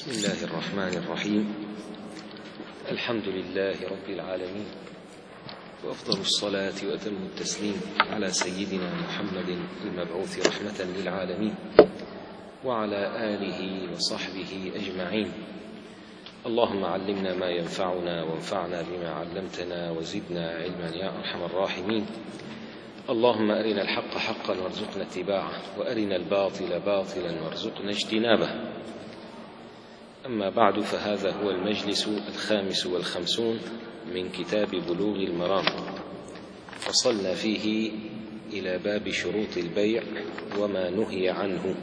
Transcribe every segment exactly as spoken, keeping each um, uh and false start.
بسم الله الرحمن الرحيم. الحمد لله رب العالمين، وأفضل الصلاة وأتم التسليم على سيدنا محمد المبعوث رحمة للعالمين وعلى آله وصحبه أجمعين. اللهم علمنا ما ينفعنا وانفعنا بما علمتنا وزدنا علما يا أرحم الراحمين. اللهم أرنا الحق حقا وارزقنا اتباعه، وأرنا الباطل باطلا وارزقنا اجتنابه. أما بعد، فهذا هو المجلس الخامس والخمسون من كتاب بلوغ المرام، وصلنا فيه إلى باب شروط البيع وما نهي عنه.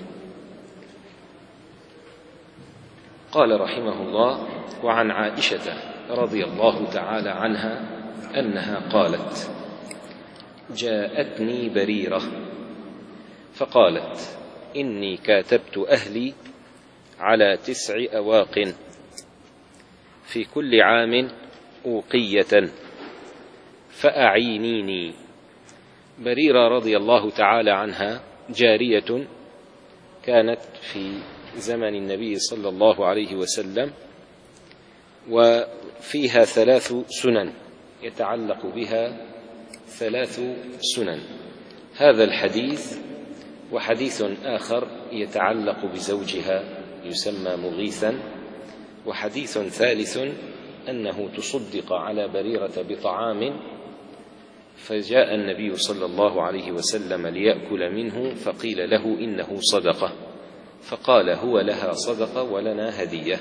قال رحمه الله: وعن عائشة رضي الله تعالى عنها أنها قالت: جاءتني بريرة فقالت: إني كاتبت أهلي على تسع أواق في كل عام أوقية فأعينيني. بريرة رضي الله تعالى عنها جارية كانت في زمن النبي صلى الله عليه وسلم، وفيها ثلاث سنن يتعلق بها ثلاث سنن. هذا الحديث وحديث آخر يتعلق بزوجها يسمى مغيثا، وحديث ثالث أنه تصدق على بريرة بطعام فجاء النبي صلى الله عليه وسلم ليأكل منه فقيل له إنه صدقة، فقال هو لها صدقة ولنا هدية.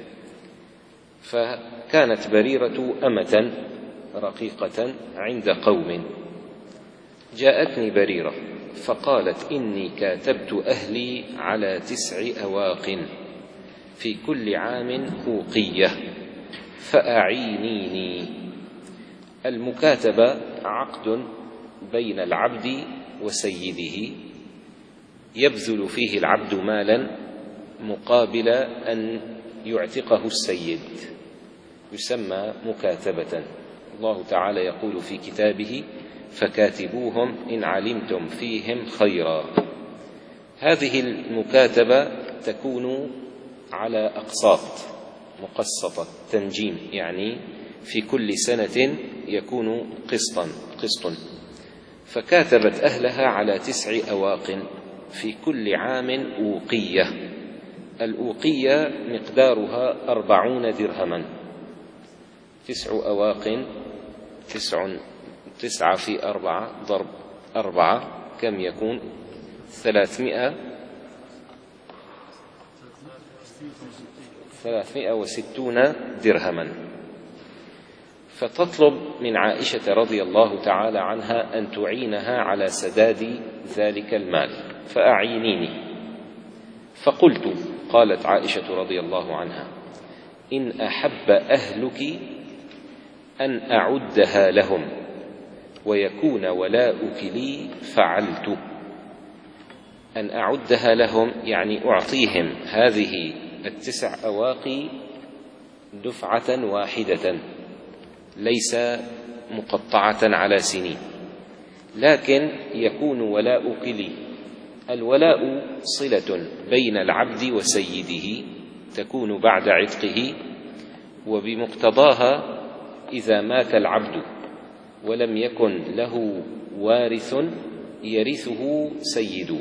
فكانت بريرة أمة رقيقة عند قوم. جاءتني بريرة فقالت: إني كاتبت أهلي على تسع أواق في كل عام أوقية فأعينيني. المكاتبة عقد بين العبد وسيده يبذل فيه العبد مالا مقابل أن يعتقه السيد، يسمى مكاتبة. الله تعالى يقول في كتابه: فكاتبوهم إن علمتم فيهم خيرا. هذه المكاتبة تكون على أقساط مقسطة تنجيم، يعني في كل سنة يكون قسطا قسط. فكاتبت أهلها على تسع أواق في كل عام أوقية. الأوقية مقدارها أربعون درهما. تسع أواق تسع تسعة في أربعة ضرب أربعة كم يكون؟ ثلاثمائة ثلاثمائة وستون درهما. فتطلب من عائشة رضي الله تعالى عنها أن تعينها على سداد ذلك المال، فأعينيني. فقلت، قالت عائشة رضي الله عنها: إن أحب أهلك أن أعدها لهم ويكون ولاؤك لي فعلت. أن أعدها لهم يعني أعطيهم هذه التسع أواقي دفعة واحدة، ليس مقطعة على سنين، لكن يكون ولاؤك لي. الولاء صلة بين العبد وسيده تكون بعد عتقه، وبمقتضاها إذا مات العبد ولم يكن له وارث يرثه سيده،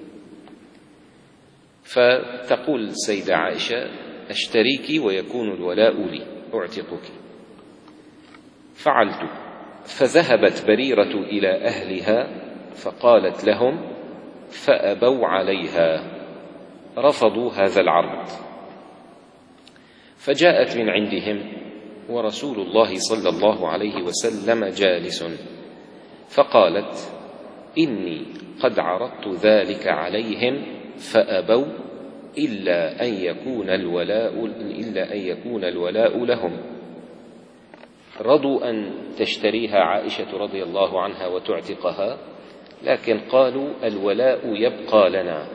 فتقول السيدة عائشة: أشتريك ويكون الولاء لي، أعتقك. فعلت. فذهبت بريرة إلى أهلها فقالت لهم، فأبوا عليها، رفضوا هذا العرض. فجاءت من عندهم ورسول الله صلى الله عليه وسلم جالس، فقالت: إني قد عرضت ذلك عليهم فأبوا إلا أن يكون الولاء إلا أن يكون الولاء لهم. رضوا أن تشتريها عائشة رضي الله عنها وتعتقها، لكن قالوا: الولاء يبقى لنا.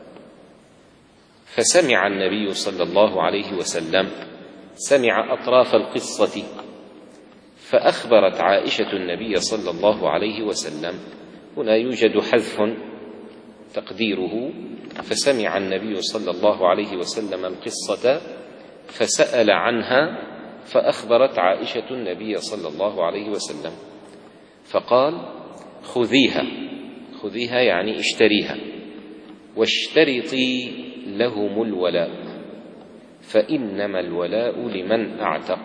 فسمع النبي صلى الله عليه وسلم سمع أطراف القصة، فأخبرت عائشة النبي صلى الله عليه وسلم. هنا يوجد حذف تقديره: فسمع النبي صلى الله عليه وسلم القصة فسأل عنها، فأخبرت عائشة النبي صلى الله عليه وسلم فقال: خذيها، خذيها يعني اشتريها، واشترطي لهم الولاء، فإنما الولاء لمن أعتق.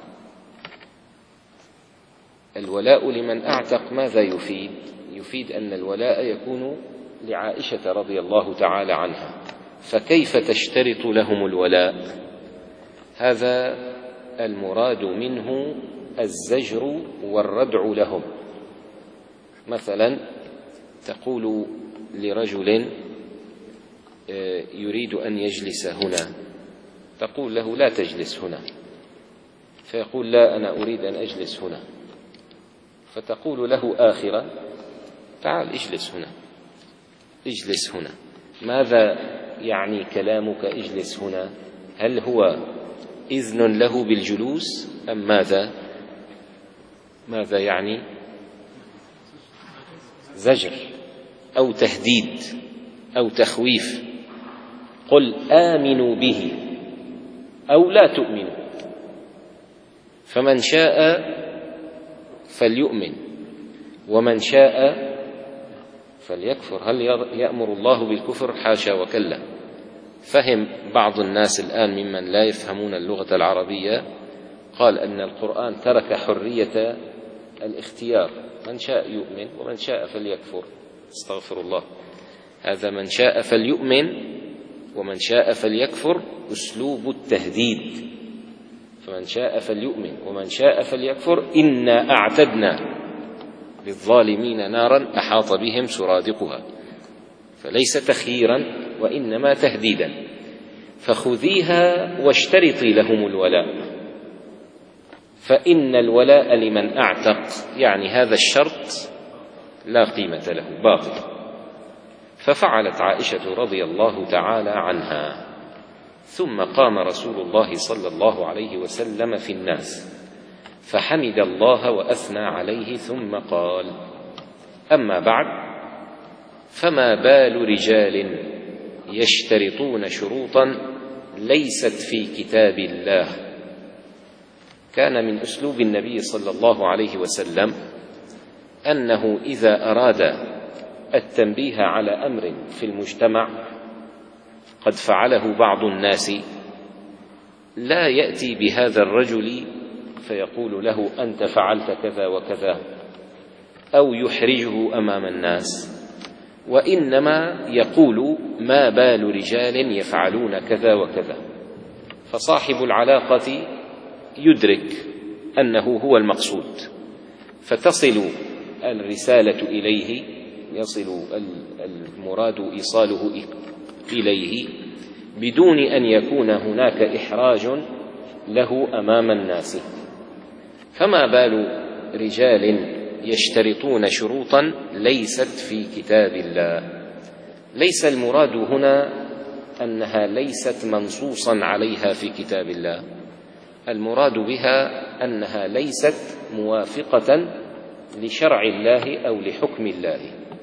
الولاء لمن أعتق ماذا يفيد؟ يفيد أن الولاء يكون لعائشة رضي الله تعالى عنها، فكيف تشترط لهم الولاء؟ هذا المراد منه الزجر والردع لهم. مثلا تقول لرجل يريد أن يجلس هنا، تقول له: لا تجلس هنا، فيقول: لا، أنا أريد أن أجلس هنا، فتقول له آخرة: تعال اجلس هنا، اجلس هنا. ماذا يعني كلامك اجلس هنا؟ هل هو إذن له بالجلوس أم ماذا؟ ماذا يعني؟ زجر أو تهديد أو تخويف. قل آمنوا به أو لا تؤمنوا، فمن شاء فليؤمن ومن شاء فليكفر. هل يأمر الله بالكفر؟ حاشا وكلا. فهم بعض الناس الآن ممن لا يفهمون اللغة العربية، قال أن القرآن ترك حرية الاختيار، من شاء يؤمن ومن شاء فليكفر. استغفر الله. هذا من شاء فليؤمن ومن شاء فليكفر أسلوب التهديد، فمن شاء فليؤمن ومن شاء فليكفر إنا أعتدنا للظالمين نارا أحاط بهم سرادقها، فليس تخييرا وإنما تهديدا. فخذيها واشترطي لهم الولاء، فإن الولاء لمن أعتق، يعني هذا الشرط لا قيمة له، باطل. ففعلت عائشة رضي الله تعالى عنها. ثم قام رسول الله صلى الله عليه وسلم في الناس فحمد الله وأثنى عليه، ثم قال: أما بعد، فما بال رجال يشترطون شروطا ليست في كتاب الله. كان من أسلوب النبي صلى الله عليه وسلم أنه إذا أراد التنبيه على أمر في المجتمع قد فعله بعض الناس، لا يأتي بهذا الرجل فيقول له: أنت فعلت كذا وكذا، أو يحرجه أمام الناس، وإنما يقول: ما بال رجال يفعلون كذا وكذا. فصاحب العلاقة يدرك أنه هو المقصود، فتصل الرسالة إليه، يصل المراد إيصاله إليه بدون أن يكون هناك إحراج له أمام الناس. فما بال رجال يشترطون شروطا ليست في كتاب الله. ليس المراد هنا أنها ليست منصوصا عليها في كتاب الله، المراد بها أنها ليست موافقة لشرع الله أو لحكم الله.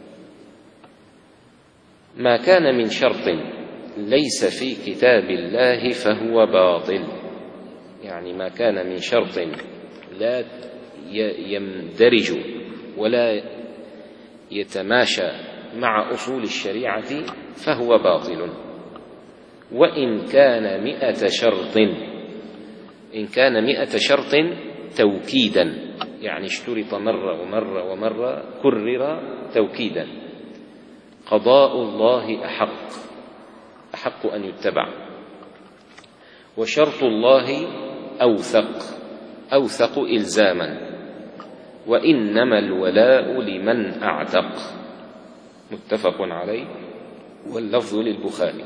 ما كان من شرط ليس في كتاب الله فهو باطل، يعني ما كان من شرط لا يندرج ولا يتماشى مع أصول الشريعة فهو باطل. وإن كان مئة شرط، إن كان مئة شرط توكيدا، يعني اشترط مرة ومرة ومرة، كرر توكيدا. قضاء الله أحق أحق أن يتبع، وشرط الله أوثق أوثق إلزاما، وإنما الولاء لمن أعتق. متفق عليه، واللفظ للبخاري.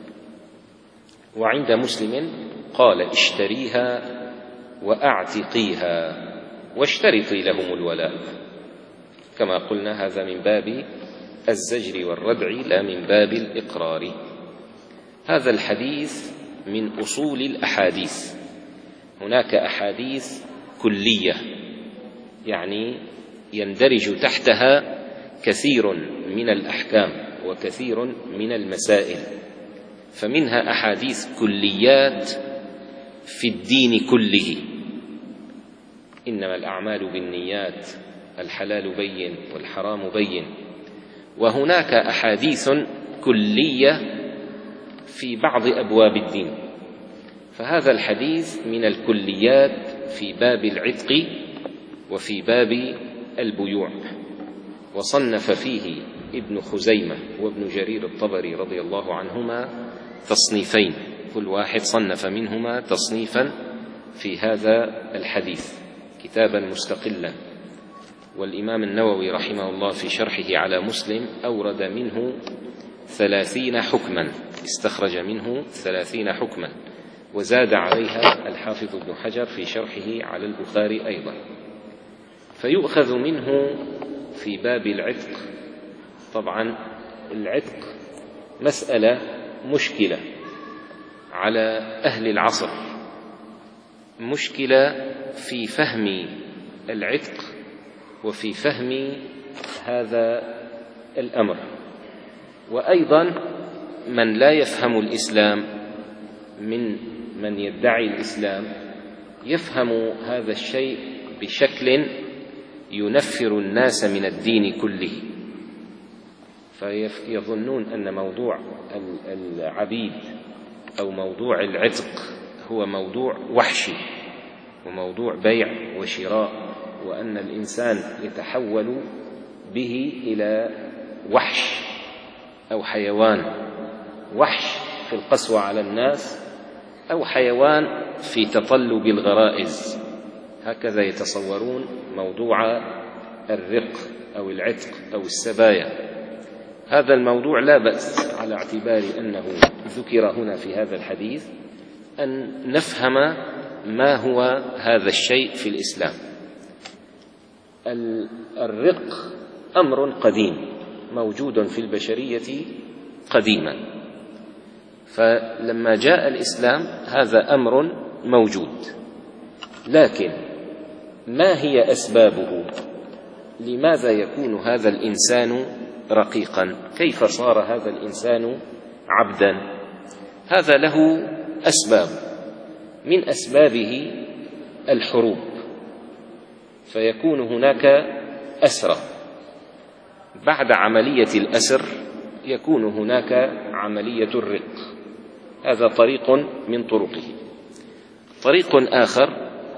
وعند مسلم قال: اشتريها وأعتقيها واشترطي لهم الولاء. كما قلنا هذا من باب الزجر والردع لا من باب الإقرار. هذا الحديث من أصول الأحاديث. هناك أحاديث كلية، يعني يندرج تحتها كثير من الأحكام، وكثير من المسائل، فمنها أحاديث كليات في الدين كله: إنما الأعمال بالنيات، الحلال بين والحرام بين. وهناك أحاديث كلية في بعض أبواب الدين، فهذا الحديث من الكليات في باب العتق وفي باب البيوع. وصنف فيه ابن خزيمة وابن جرير الطبري رضي الله عنهما تصنيفين، كل واحد صنف منهما تصنيفا في هذا الحديث، كتابا مستقلا. والإمام النووي رحمه الله في شرحه على مسلم أورد منه ثلاثين حكما، استخرج منه ثلاثين حكما، وزاد عليها الحافظ ابن حجر في شرحه على البخاري أيضا. فيؤخذ منه في باب العتق. طبعا العتق مسألة مشكلة على أهل العصر، مشكلة في فهم العتق وفي فهم هذا الأمر. وأيضا من لا يفهم الإسلام من من يدعي الإسلام يفهم هذا الشيء بشكل ينفر الناس من الدين كله، فيظنون أن موضوع العبيد أو موضوع العتق هو موضوع وحشي وموضوع بيع وشراء، وأن الإنسان يتحول به إلى وحش أو حيوان، وحش في القسوة على الناس أو حيوان في تطلب الغرائز. هكذا يتصورون موضوع الرق أو العتق أو السبايا. هذا الموضوع لا بأس على اعتبار أنه ذكر هنا في هذا الحديث أن نفهم ما هو هذا الشيء في الإسلام. الرق أمر قديم موجود في البشرية قديما، فلما جاء الإسلام هذا أمر موجود، لكن ما هي أسبابه؟ لماذا يكون هذا الإنسان رقيقا؟ كيف صار هذا الإنسان عبدا؟ هذا له أسباب، من أسبابه الحروب، فيكون هناك أسرى، بعد عملية الأسر يكون هناك عملية الرق، هذا طريق من طرقه. طريق آخر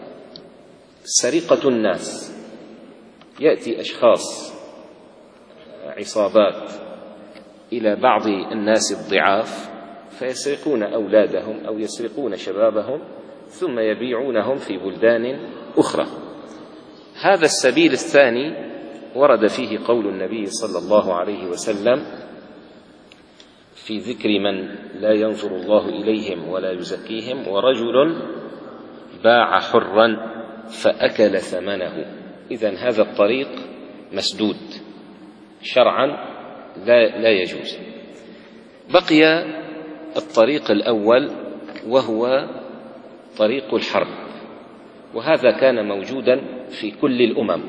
سرقة الناس، يأتي أشخاص عصابات إلى بعض الناس الضعاف فيسرقون أولادهم أو يسرقون شبابهم ثم يبيعونهم في بلدان أخرى. هذا السبيل الثاني ورد فيه قول النبي صلى الله عليه وسلم في ذكر من لا ينظر الله إليهم ولا يزكيهم: ورجل باع حرا فأكل ثمنه. إذن هذا الطريق مسدود شرعا، لا, لا يجوز. بقي الطريق الأول وهو طريق الحرب، وهذا كان موجودا في كل الأمم.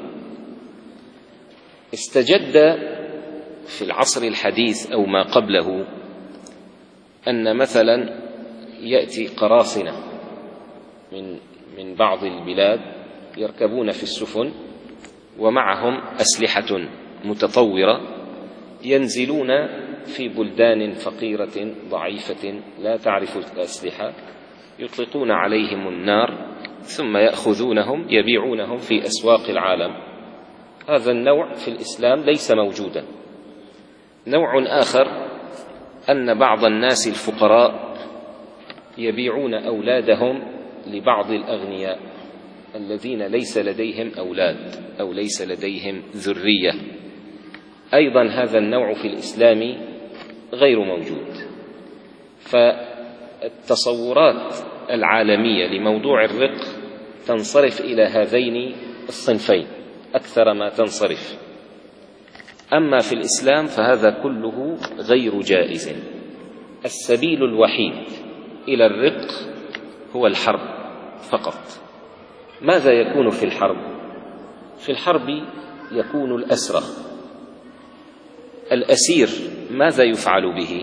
استجد في العصر الحديث أو ما قبله أن مثلا يأتي قراصنة من من بعض البلاد يركبون في السفن ومعهم أسلحة متطورة، ينزلون في بلدان فقيرة ضعيفة لا تعرف الأسلحة، يطلقون عليهم النار ثم يأخذونهم يبيعونهم في أسواق العالم. هذا النوع في الإسلام ليس موجودا. نوع آخر أن بعض الناس الفقراء يبيعون أولادهم لبعض الأغنياء الذين ليس لديهم أولاد أو ليس لديهم ذرية، أيضا هذا النوع في الإسلام غير موجود. فالتصورات العالمية لموضوع الرق تنصرف إلى هذين الصنفين أكثر ما تنصرف. أما في الإسلام فهذا كله غير جائز. السبيل الوحيد إلى الرق هو الحرب فقط. ماذا يكون في الحرب؟ في الحرب يكون الأسرى. الأسير ماذا يفعل به؟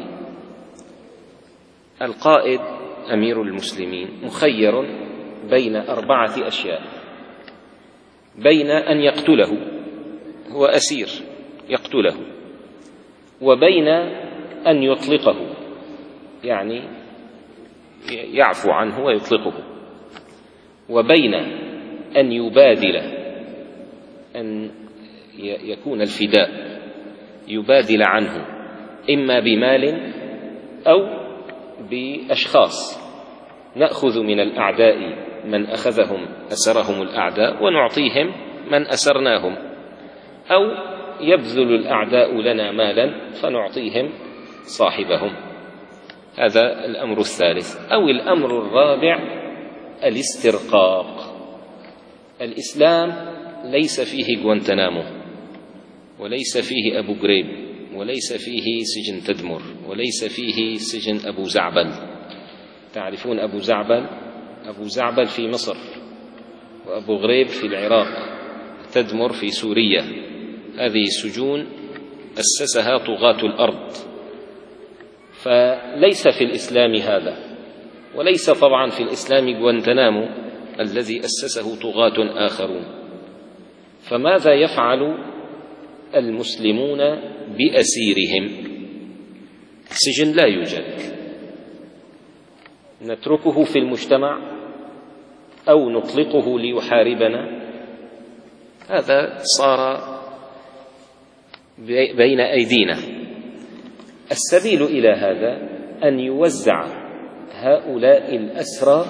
القائد أمير المسلمين مخير بين أربعة أشياء: بين أن يقتله، هو أسير يقتله، وبين أن يطلقه يعني يعفو عنه ويطلقه، وبين أن يبادل، أن يكون الفداء يبادل عنه إما بمال أو بأشخاص، نأخذ من الأعداء من أخذهم أسرهم الأعداء ونعطيهم من أسرناهم، أو يبذل الأعداء لنا مالا فنعطيهم صاحبهم. هذا الأمر الثالث. أو الأمر الرابع الاسترقاق. الإسلام ليس فيه غوانتنامو، وليس فيه أبو غريب، وليس فيه سجن تدمر، وليس فيه سجن أبو زعبل. تعرفون أبو زعبل؟ أبو زعبل في مصر، وأبو غريب في العراق، تدمر في سوريا. هذه سجون أسسها طغاة الأرض. فليس في الإسلام هذا، وليس طبعا في الإسلام غوانتنامو الذي أسسه طغاة آخرون. فماذا يفعل المسلمون بأسيرهم؟ سجن لا يوجد، نتركه في المجتمع أو نطلقه ليحاربنا؟ هذا صار بين أيدينا. السبيل إلى هذا أن يوزع هؤلاء الأسرى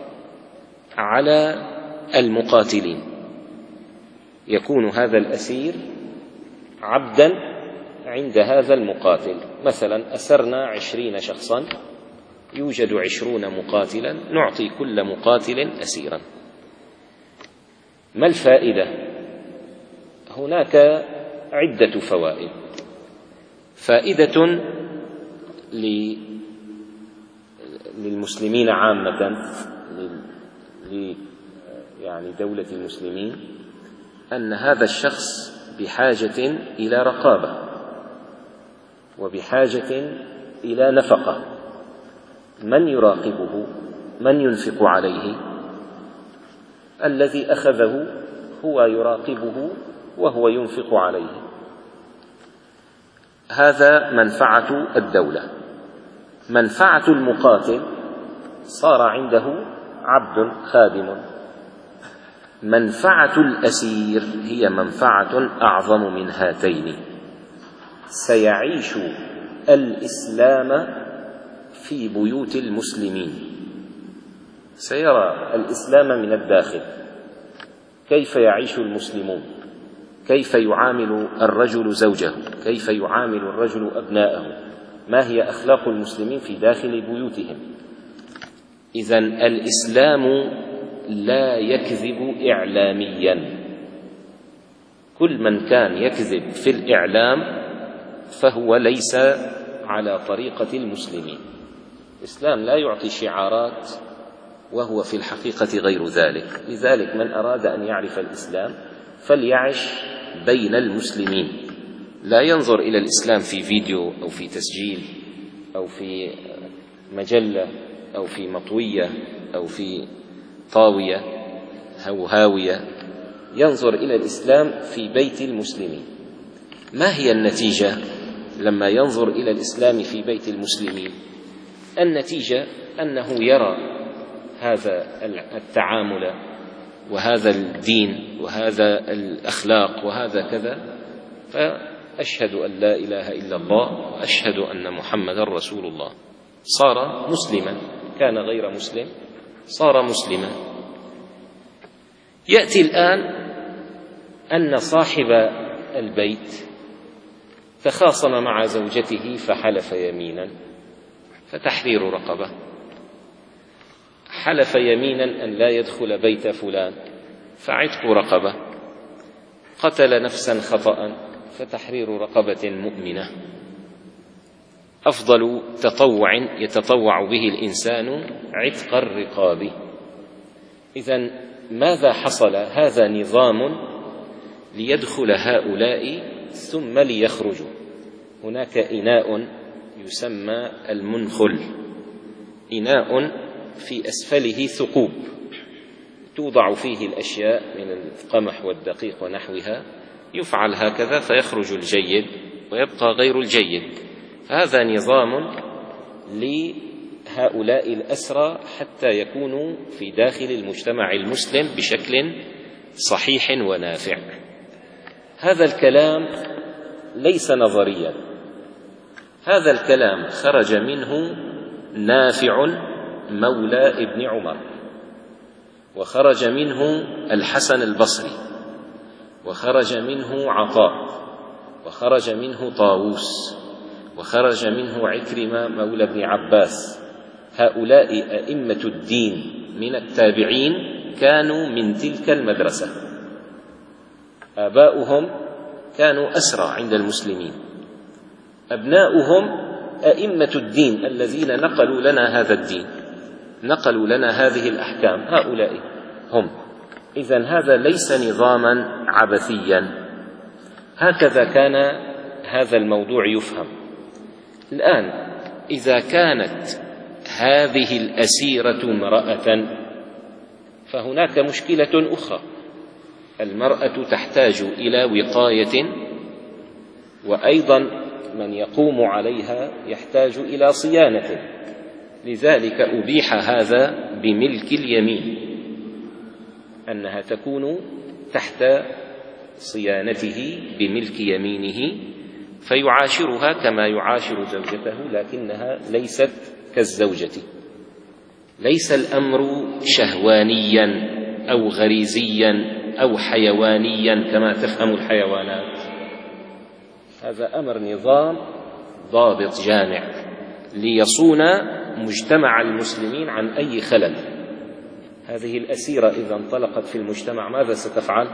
على المقاتلين، يكون هذا الأسير عبدا عند هذا المقاتل. مثلا أسرنا عشرين شخصا، يوجد عشرون مقاتلا، نعطي كل مقاتل أسيرا. ما الفائدة؟ هناك عدة فوائد. فائدة للمسلمين عامة، يعني دولة المسلمين، أن هذا الشخص بحاجة إلى رقابة، وبحاجة إلى نفقة. من يراقبه؟ من ينفق عليه؟ الذي أخذه هو يراقبه وهو ينفق عليه. هذا منفعة الدولة. منفعة المقاتل صار عنده عبد خادم. منفعة الأسير هي منفعة أعظم من هاتين. سيعيش الإسلام في بيوت المسلمين، سيرى الإسلام من الداخل. كيف يعيش المسلمون؟ كيف يعامل الرجل زوجه؟ كيف يعامل الرجل أبناءه؟ ما هي أخلاق المسلمين في داخل بيوتهم؟ إذن الإسلام لا يكذب إعلاميا. كل من كان يكذب في الإعلام فهو ليس على طريقة المسلمين. الإسلام لا يعطي شعارات وهو في الحقيقة غير ذلك. لذلك من أراد أن يعرف الإسلام فليعش بين المسلمين، لا ينظر إلى الإسلام في فيديو أو في تسجيل أو في مجلة أو في مطوية أو في طاوية أو هاوية. ينظر إلى الإسلام في بيت المسلمين. ما هي النتيجة لما ينظر إلى الإسلام في بيت المسلمين؟ النتيجة أنه يرى هذا التعامل وهذا الدين وهذا الأخلاق وهذا كذا، فأشهد أن لا إله إلا الله وأشهد أن محمدا رسول الله. صار مسلما، كان غير مسلم صار مسلما. يأتي الآن أن صاحب البيت تخاصم مع زوجته فحلف يمينا، فتحرير رقبة. حلف يمينا أن لا يدخل بيت فلان، فعتق رقبة. قتل نفسا خطأ، فتحرير رقبة مؤمنة. أفضل تطوع يتطوع به الإنسان عتق الرقاب. إذن ماذا حصل؟ هذا نظام ليدخل هؤلاء ثم ليخرجوا. هناك إناء يسمى المنخل، إناء في أسفله ثقوب توضع فيه الأشياء من القمح والدقيق ونحوها، يفعل هكذا فيخرج الجيد ويبقى غير الجيد. هذا نظام لهؤلاء الأسرى حتى يكونوا في داخل المجتمع المسلم بشكل صحيح ونافع. هذا الكلام ليس نظريا، هذا الكلام خرج منه نافع مولى ابن عمر، وخرج منه الحسن البصري، وخرج منه عطاء، وخرج منه طاووس، وخرج منه عكرمة مولى ابن عباس. هؤلاء أئمة الدين من التابعين كانوا من تلك المدرسة، آباؤهم كانوا أسرى عند المسلمين، أبناؤهم أئمة الدين الذين نقلوا لنا هذا الدين، نقلوا لنا هذه الأحكام، هؤلاء هم. إذن هذا ليس نظاما عبثيا، هكذا كان هذا الموضوع يفهم. الآن إذا كانت هذه الأسيرة امرأة فهناك مشكلة أخرى، المرأة تحتاج إلى وقاية، وأيضا من يقوم عليها يحتاج إلى صيانة، لذلك أبيح هذا بملك اليمين، أنها تكون تحت صيانته بملك يمينه، فيعاشرها كما يعاشر زوجته، لكنها ليست كالزوجة. ليس الأمر شهوانيا أو غريزيا أو حيوانيا كما تفهم الحيوانات، هذا أمر نظام ضابط جامع ليصون مجتمع المسلمين عن أي خلل. هذه الأسيرة إذا انطلقت في المجتمع ماذا ستفعل؟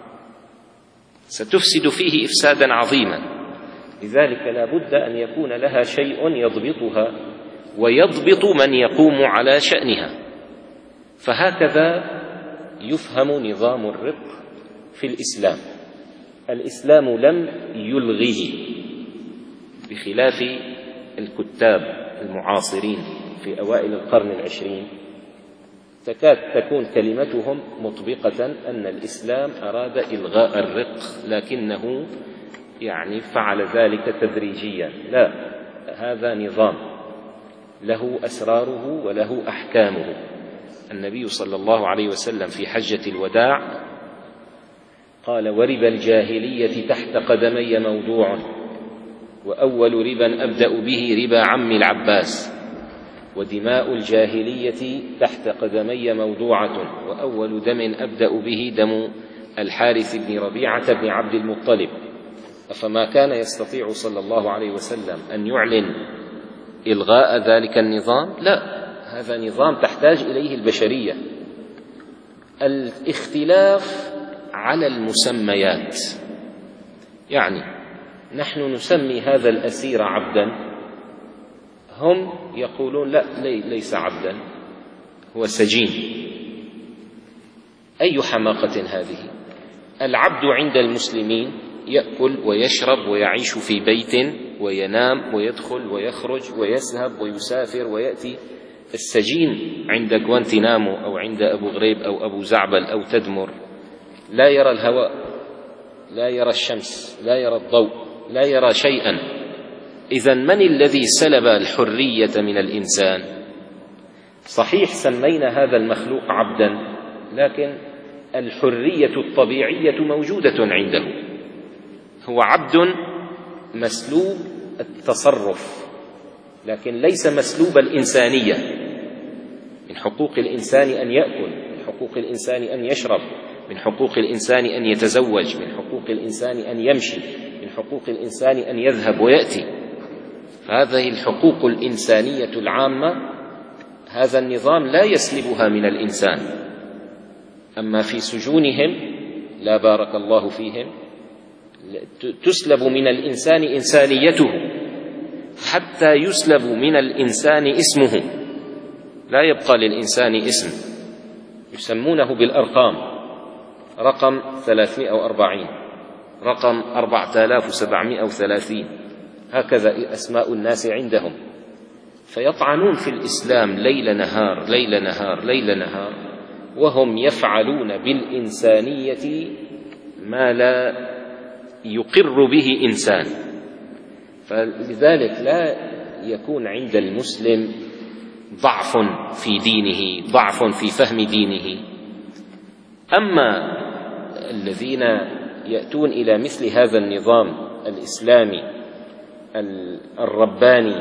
ستفسد فيه إفسادا عظيما، لذلك لا بد أن يكون لها شيء يضبطها ويضبط من يقوم على شأنها. فهكذا يفهم نظام الرق في الإسلام. الإسلام لم يلغه، بخلاف الكتاب المعاصرين في أوائل القرن العشرين، تكاد تكون كلمتهم مطبقة أن الإسلام أراد إلغاء الرق، لكنه يعني فعل ذلك تدريجيا. لا، هذا نظام له أسراره وله أحكامه. النبي صلى الله عليه وسلم في حجة الوداع قال: وربا الجاهلية تحت قدمي موضوع، وأول ربا أبدأ به ربا عم العباس، ودماء الجاهلية تحت قدمي موضوعة، وأول دم أبدأ به دم الحارث بن ربيعة بن عبد المطلب. أفما كان يستطيع صلى الله عليه وسلم أن يعلن إلغاء ذلك النظام؟ لا، هذا نظام تحتاج إليه البشرية. الاختلاف على المسميات، يعني نحن نسمي هذا الأسير عبدا، هم يقولون لا، ليس عبدا، هو سجين. أي حماقة هذه! العبد عند المسلمين يأكل ويشرب ويعيش في بيت وينام ويدخل ويخرج ويذهب ويسافر ويأتي. السجين عند غوانتنامو أو عند أبو غريب أو أبو زعبل أو تدمر لا يرى الهواء، لا يرى الشمس، لا يرى الضوء، لا يرى شيئا. إذن من الذي سلب الحرية من الإنسان؟ صحيح سمينا هذا المخلوق عبدا، لكن الحرية الطبيعية موجودة عنده. هو عبد مسلوب التصرف، لكن ليس مسلوب الإنسانية. من حقوق الإنسان أن يأكل، من حقوق الإنسان أن يشرب، من حقوق الإنسان أن يتزوج، من حقوق الإنسان أن يمشي، من حقوق الإنسان أن يذهب ويأتي. هذه الحقوق الإنسانية العامة هذا النظام لا يسلبها من الإنسان. أما في سجونهم لا بارك الله فيهم تسلب من الإنسان إنسانيته، حتى يسلب من الإنسان اسمه، لا يبقى للإنسان اسم. يسمونه بالأرقام، رقم ثلاثمائة وأربعين، رقم أربعة آلاف وسبعمائة وثلاثين، هكذا أسماء الناس عندهم، فيطعنون في الإسلام ليل نهار ليل نهار ليل نهار، وهم يفعلون بالإنسانية ما لا يقر به إنسان. فلذلك لا يكون عند المسلم ضعف في دينه، ضعف في فهم دينه. أما الذين يأتون إلى مثل هذا النظام الإسلامي الرباني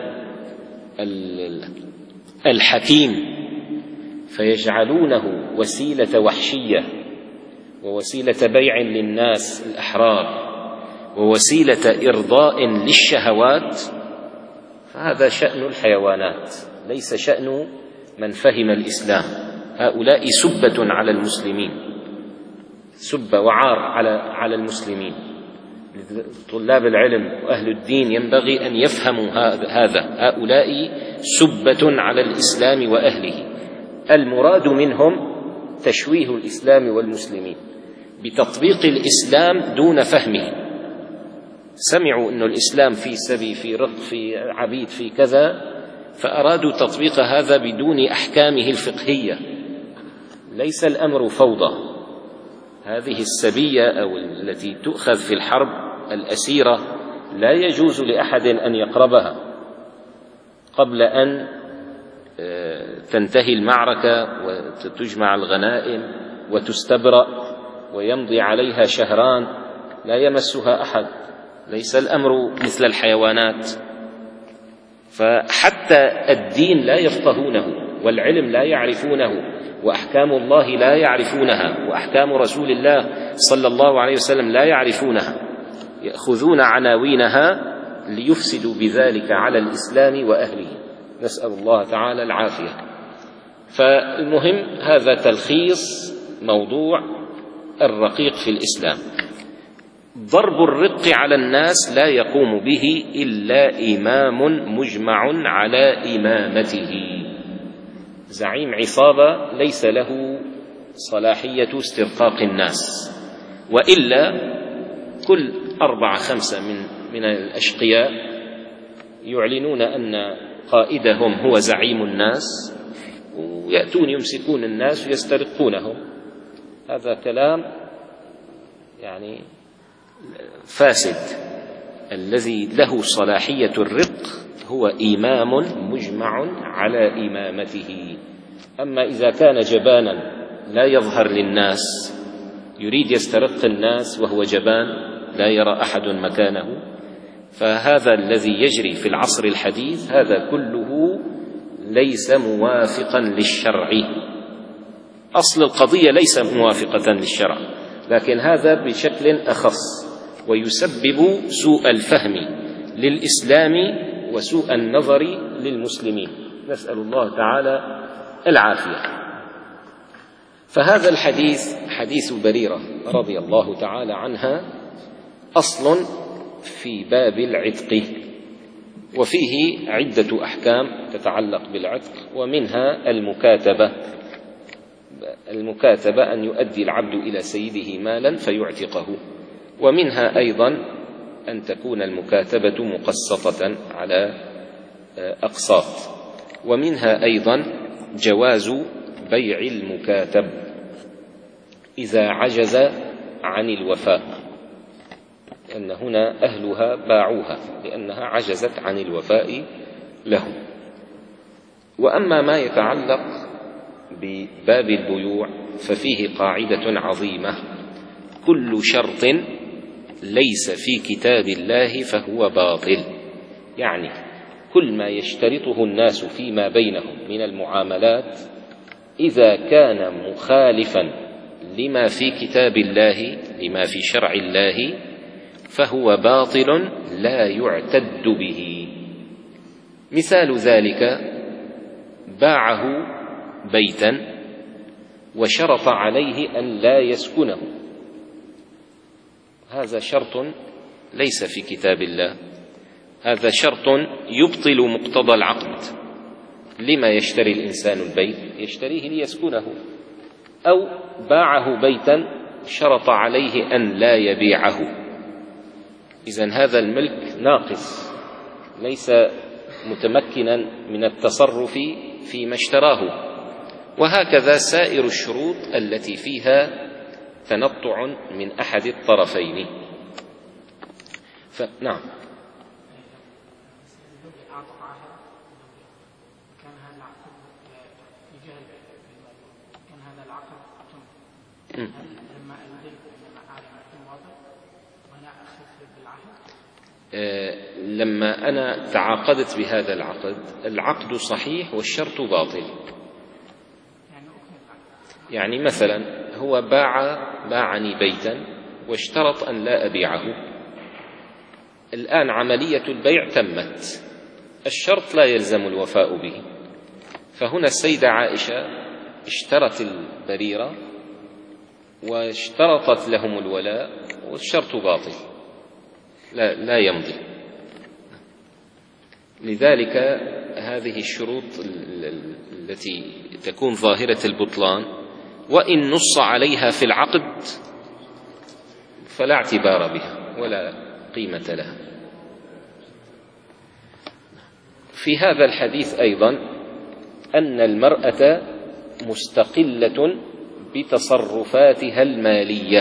الحكيم فيجعلونه وسيلة وحشية ووسيلة بيع للناس الأحرار ووسيلة إرضاء للشهوات، فهذا شأن الحيوانات، ليس شأن من فهم الإسلام. هؤلاء سبة على المسلمين، سبة وعار على على المسلمين. طلاب العلم وأهل الدين ينبغي أن يفهموا هذا، هؤلاء سبة على الإسلام وأهله. المراد منهم تشويه الإسلام والمسلمين بتطبيق الإسلام دون فهمه. سمعوا أن الإسلام في سبي، في رق، في عبيد، في كذا، فأرادوا تطبيق هذا بدون أحكامه الفقهية. ليس الأمر فوضى. هذه السبية أو التي تؤخذ في الحرب الأسيرة لا يجوز لأحد أن يقربها قبل أن تنتهي المعركة وتجمع الغنائم وتستبرأ ويمضي عليها شهران لا يمسها أحد. ليس الأمر مثل الحيوانات. فحتى الدين لا يفقهونه، والعلم لا يعرفونه، وأحكام الله لا يعرفونها، وأحكام رسول الله صلى الله عليه وسلم لا يعرفونها، يأخذون عناوينها ليفسدوا بذلك على الإسلام وأهله. نسأل الله تعالى العافية. فالمهم هذا تلخيص موضوع الرقيق في الإسلام. ضرب الرق على الناس لا يقوم به إلا إمام مجمع على إمامته. زعيم عصابة ليس له صلاحية استرقاق الناس، وإلا كل أربعة خمسة من من الأشقياء يعلنون أن قائدهم هو زعيم الناس، ويأتون يمسكون الناس ويسترقونهم. هذا كلام يعني فاسد. الذي له صلاحية الرق هو إمام مجمع على إمامته. أما إذا كان جبانا لا يظهر للناس، يريد يسترق الناس وهو جبان لا يرى أحد مكانه، فهذا الذي يجري في العصر الحديث هذا كله ليس موافقا للشرع. أصل القضية ليس موافقة للشرع، لكن هذا بشكل أخص، ويسبب سوء الفهم للإسلام وسوء النظر للمسلمين. نسأل الله تعالى العافية. فهذا الحديث حديث بريرة رضي الله تعالى عنها أصل في باب العتق، وفيه عدة أحكام تتعلق بالعتق، ومنها المكاتبة. المكاتبة أن يؤدي العبد إلى سيده مالا فيعتقه، ومنها أيضا أن تكون المكاتبة مقسطة على أقساط، ومنها أيضا جواز بيع المكاتب إذا عجز عن الوفاء، لأن هنا أهلها باعوها لأنها عجزت عن الوفاء لهم. وأما ما يتعلق بباب البيوع ففيه قاعدة عظيمة: كل شرط ليس في كتاب الله فهو باطل. يعني كل ما يشترطه الناس فيما بينهم من المعاملات إذا كان مخالفا لما في كتاب الله، لما في شرع الله، فهو باطل لا يعتد به. مثال ذلك: باعه بيتا وشرط عليه أن لا يسكنه، هذا شرط ليس في كتاب الله، هذا شرط يبطل مقتضى العقد. لما يشتري الإنسان البيت؟ يشتريه ليسكنه. أو باعه بيتا شرط عليه أن لا يبيعه، إذن هذا الملك ناقص ليس متمكنا من التصرف فيما اشتراه. وهكذا سائر الشروط التي فيها تنطع من أحد الطرفين. فنعم. لما أنا تعاقدت بهذا العقد، العقد صحيح والشرط باطل. يعني مثلا هو باع باعني بيتا واشترط أن لا أبيعه، الآن عملية البيع تمت، الشرط لا يلزم الوفاء به. فهنا السيدة عائشة اشترت البريرة واشترطت لهم الولاء والشرط باطل، لا, لا يمضي. لذلك هذه الشروط التي تكون ظاهرة البطلان وإن نص عليها في العقد فلا اعتبار بها ولا قيمة لها. في هذا الحديث أيضا أن المرأة مستقلة بتصرفاتها المالية.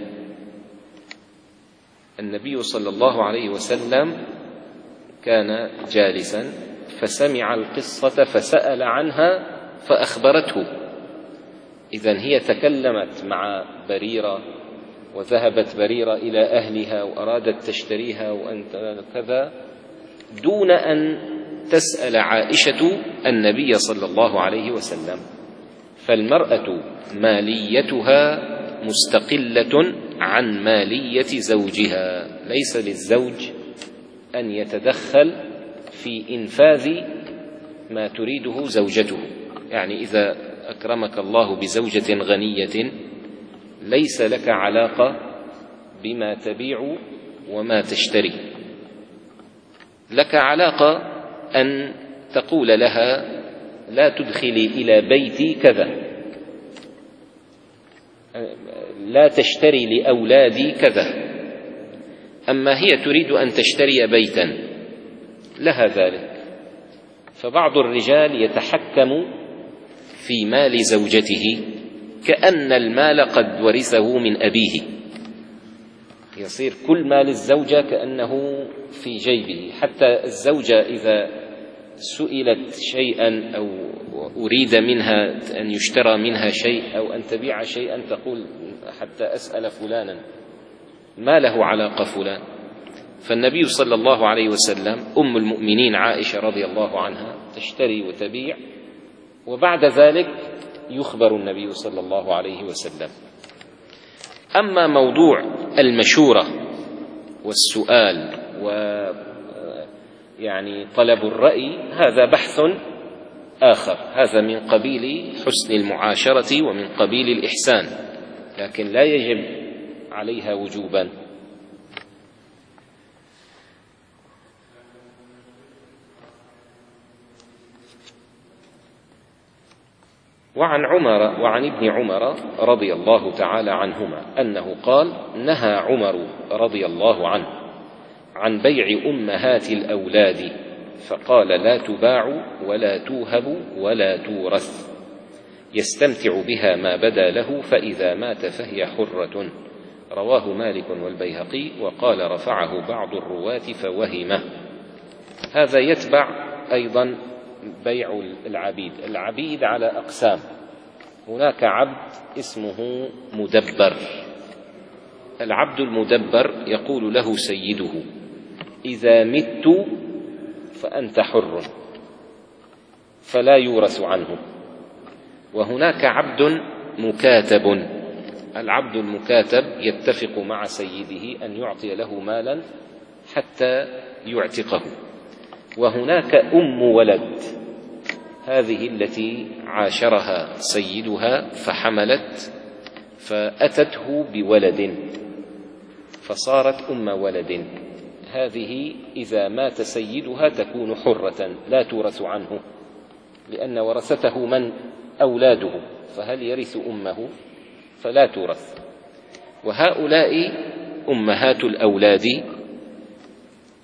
النبي صلى الله عليه وسلم كان جالسا فسمع القصة فسأل عنها فأخبرته. إذن هي تكلمت مع بريرة وذهبت بريرة إلى أهلها وأرادت تشتريها وأنت كذا دون أن تسأل عائشة النبي صلى الله عليه وسلم. فالمرأة ماليتها مستقلة عن مالية زوجها، ليس للزوج أن يتدخل في إنفاذ ما تريده زوجته. يعني إذا أكرمك الله بزوجة غنية ليس لك علاقة بما تبيع وما تشتري، لك علاقة أن تقول لها لا تدخلي إلى بيتي كذا، لا تشتري لأولادي كذا. أما هي تريد أن تشتري بيتا لها ذلك. فبعض الرجال يتحكم في مال زوجته كأن المال قد ورثه من أبيه، يصير كل مال الزوجة كأنه في جيبه. حتى الزوجة إذا سئلت شيئا أو أريد منها أن يشترى منها شيء أو أن تبيع شيئا تقول حتى أسأل فلانا، ما له علاقة فلان. فالنبي صلى الله عليه وسلم أم المؤمنين عائشة رضي الله عنها تشتري وتبيع، وبعد ذلك يخبر النبي صلى الله عليه وسلم. أما موضوع المشورة والسؤال و يعني طلب الرأي هذا بحث آخر، هذا من قبيل حسن المعاشرة ومن قبيل الإحسان، لكن لا يجب عليها وجوبا. وعن عمر وعن ابن عمر رضي الله تعالى عنهما أنه قال: نهى عمر رضي الله عنه عن بيع أمهات الأولاد، فقال: لا تباع ولا توهب ولا تورث، يستمتع بها ما بدا له، فإذا مات فهي حرة. رواه مالك والبيهقي، وقال رفعه بعض الرواة فوهمه. هذا يتبع أيضا بيع العبيد. العبيد على أقسام، هناك عبد اسمه مدبر. العبد المدبر يقول له سيده: إذا مت فأنت حر، فلا يورث عنه. وهناك عبد مكاتب. العبد المكاتب يتفق مع سيده أن يعطي له مالا حتى يعتقه. وهناك أم ولد، هذه التي عاشرها سيدها فحملت فأتته بولد فصارت أم ولد. هذه إذا مات سيدها تكون حرة لا تورث عنه، لأن ورثته من؟ أولاده، فهل يرث أمه؟ فلا تورث. وهؤلاء أمهات الأولاد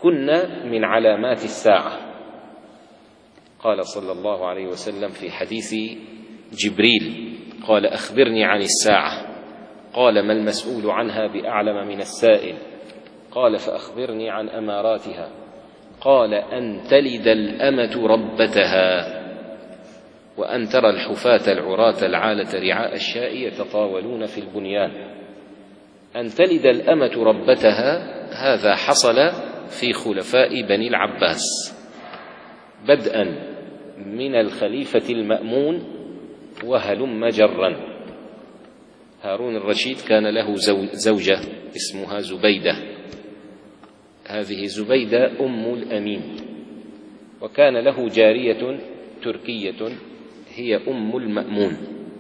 كن من علامات الساعة. قال صلى الله عليه وسلم في حديث جبريل قال: أخبرني عن الساعة. قال: ما المسؤول عنها بأعلم من السائل. قال: فأخبرني عن أماراتها. قال: أن تلد الأمة ربتها، وأن ترى الحفاة العراة العالة رعاء الشاء يتطاولون في البنيان. أن تلد الأمة ربتها هذا حصل في خلفاء بني العباس، بدءا من الخليفة المأمون وهلم جرا. هارون الرشيد كان له زوجة اسمها زبيدة، هذه زبيدة أم الأمين، وكان له جارية تركية هي أم المأمون.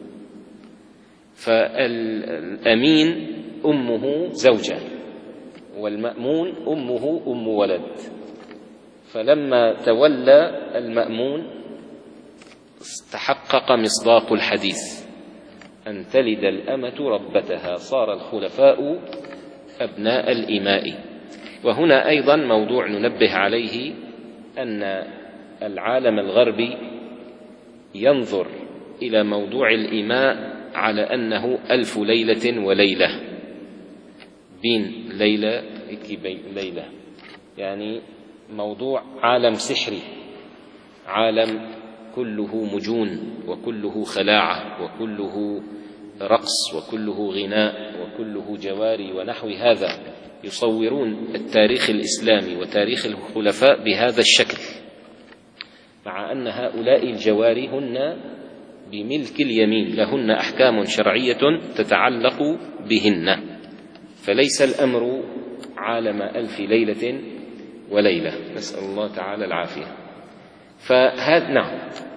فالأمين أمه زوجة، والمأمون أمه أم ولد. فلما تولى المأمون تحقق مصداق الحديث: أن تلد الأمة ربتها. صار الخلفاء أبناء الإماء. وهنا أيضا موضوع ننبه عليه، أن العالم الغربي ينظر إلى موضوع الإماء على أنه ألف ليلة وليلة، بين ليلة بين ليلة، يعني موضوع عالم سحري، عالم كله مجون وكله خلاعة وكله رقص وكله غناء وكله جواري ونحو هذا. يصورون التاريخ الإسلامي وتاريخ الخلفاء بهذا الشكل، مع أن هؤلاء الجواري هن بملك اليمين، لهن أحكام شرعية تتعلق بهن، فليس الأمر عالم ألف ليلة وليلة. نسأل الله تعالى العافية. فهذا نعم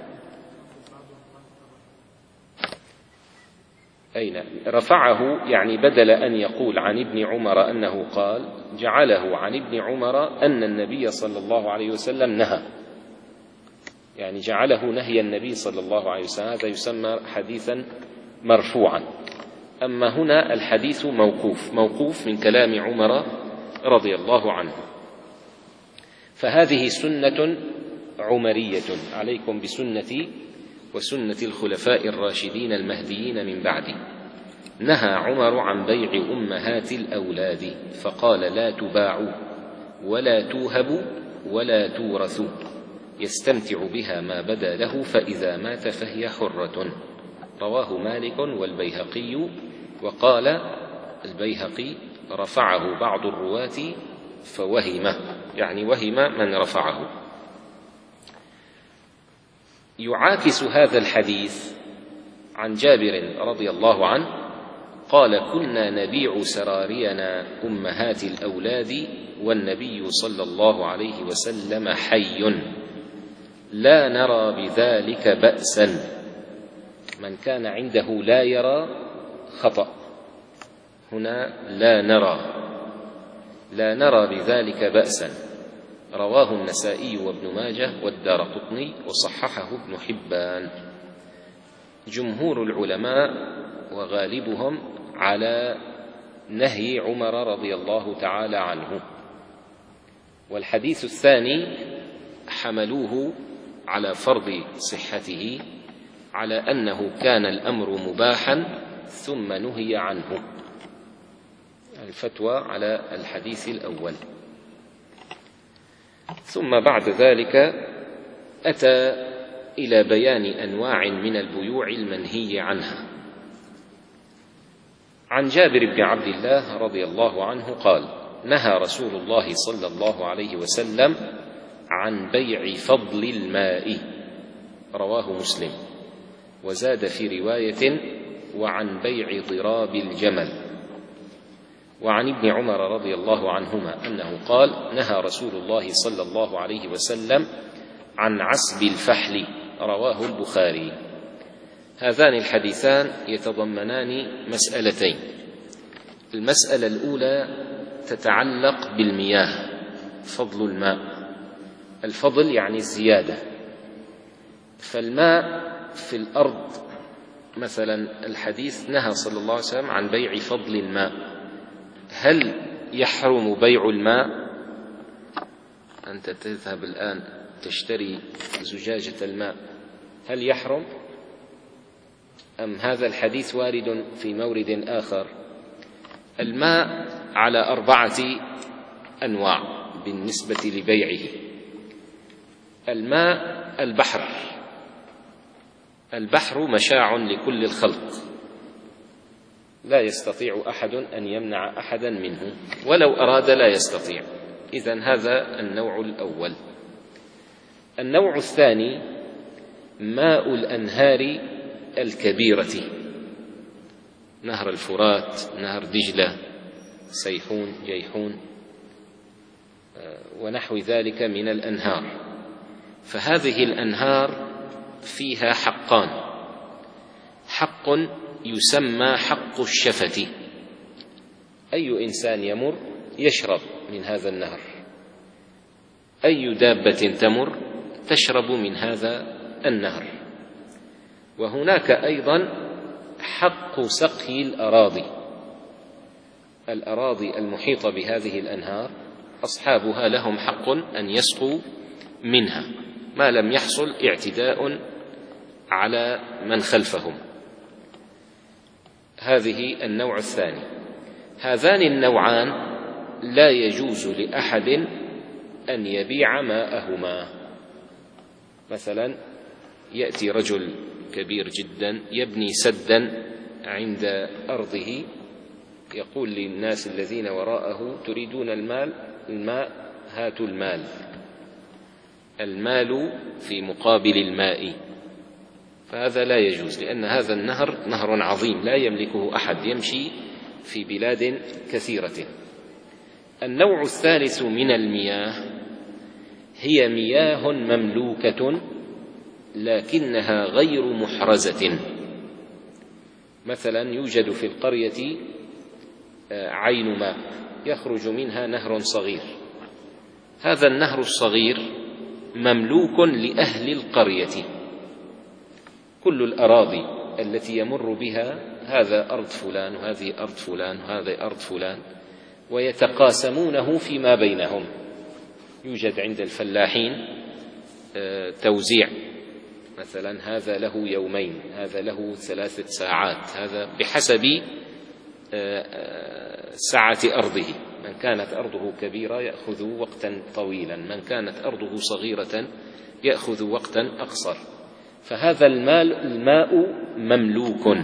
أين رفعه، يعني بدل أن يقول عن ابن عمر أنه قال، جعله عن ابن عمر أن النبي صلى الله عليه وسلم نهى، يعني جعله نهي النبي صلى الله عليه وسلم. هذا يسمى حديثا مرفوعا. أما هنا الحديث موقوف، موقوف من كلام عمر رضي الله عنه. فهذه سنة عمرية، عليكم بسنتي وسنة الخلفاء الراشدين المهديين من بعدي. نهى عمر عن بيع أمهات الأولاد، فقال: لا تباعوا ولا توهبوا ولا تورثوا، يستمتع بها ما بدا له، فإذا مات فهي حرة. رواه مالك والبيهقي. وقال البيهقي: رفعه بعض الرواة فوهم، يعني وهم من رفعه. يعاكس هذا الحديث عن جابر رضي الله عنه قال: كنا نبيع سرارينا أمهات الأولاد والنبي صلى الله عليه وسلم حي، لا نرى بذلك بأسا. من كان عنده لا يرى خطأ، هنا لا نرى، لا نرى بذلك بأسا. رواه النسائي وابن ماجه والدارقطني وصححه ابن حبان. جمهور العلماء وغالبهم على نهي عمر رضي الله تعالى عنه. والحديث الثاني حملوه على فرض صحته، على أنه كان الأمر مباحا ثم نهي عنه، الفتوى على الحديث الأول. ثم بعد ذلك أتى إلى بيان أنواع من البيوع المنهي عنها. عن جابر بن عبد الله رضي الله عنه قال: نهى رسول الله صلى الله عليه وسلم عن بيع فضل الماء. رواه مسلم. وزاد في رواية: وعن بيع ضراب الجمل. وعن ابن عمر رضي الله عنهما أنه قال: نهى رسول الله صلى الله عليه وسلم عن عسب الفحل. رواه البخاري. هذان الحديثان يتضمنان مسألتين. المسألة الأولى تتعلق بالمياه، فضل الماء. الفضل يعني الزيادة. فالماء في الأرض مثلا، الحديث نهى صلى الله عليه وسلم عن بيع فضل الماء. هل يحرم بيع الماء أنت تذهب الآن تشتري زجاجة الماء، هل يحرم أم هذا الحديث وارد في مورد آخر؟ الماء على أربعة أنواع بالنسبة لبيعه. الماء البحر، البحر مشاع لكل الخلق، لا يستطيع أحد أن يمنع أحدا منه، ولو أراد لا يستطيع. إذن هذا النوع الأول. النوع الثاني ماء الأنهار الكبيرة، نهر الفرات، نهر دجلة، سيحون، جيحون ونحو ذلك من الأنهار. فهذه الأنهار فيها حقان: حق يسمى حق الشفة، أي إنسان يمر يشرب من هذا النهر، أي دابة تمر تشرب من هذا النهر. وهناك أيضا حق سقي الأراضي، الأراضي المحيطة بهذه الأنهار أصحابها لهم حق أن يسقوا منها ما لم يحصل اعتداء على من خلفهم. هذه النوع الثاني. هذان النوعان لا يجوز لأحد أن يبيع ماءهما. مثلا يأتي رجل كبير جدا يبني سدا عند أرضه، يقول للناس الذين وراءه: تريدون المال الماء هاتوا المال، المال في مقابل الماء. فهذا لا يجوز، لأن هذا النهر نهر عظيم لا يملكه أحد، يمشي في بلاد كثيرة. النوع الثالث من المياه هي مياه مملوكة لكنها غير محرزة. مثلا يوجد في القرية عين ماء يخرج منها نهر صغير، هذا النهر الصغير مملوك لأهل القرية، كل الأراضي التي يمر بها هذا أرض فلان وهذه أرض فلان وهذه أرض فلان، ويتقاسمونه فيما بينهم. يوجد عند الفلاحين توزيع، مثلا هذا له يومين، هذا له ثلاثة ساعات، هذا بحسب سعة أرضه. من كانت أرضه كبيرة يأخذ وقتا طويلا، من كانت أرضه صغيرة يأخذ وقتا أقصر. فهذا المال الماء مملوك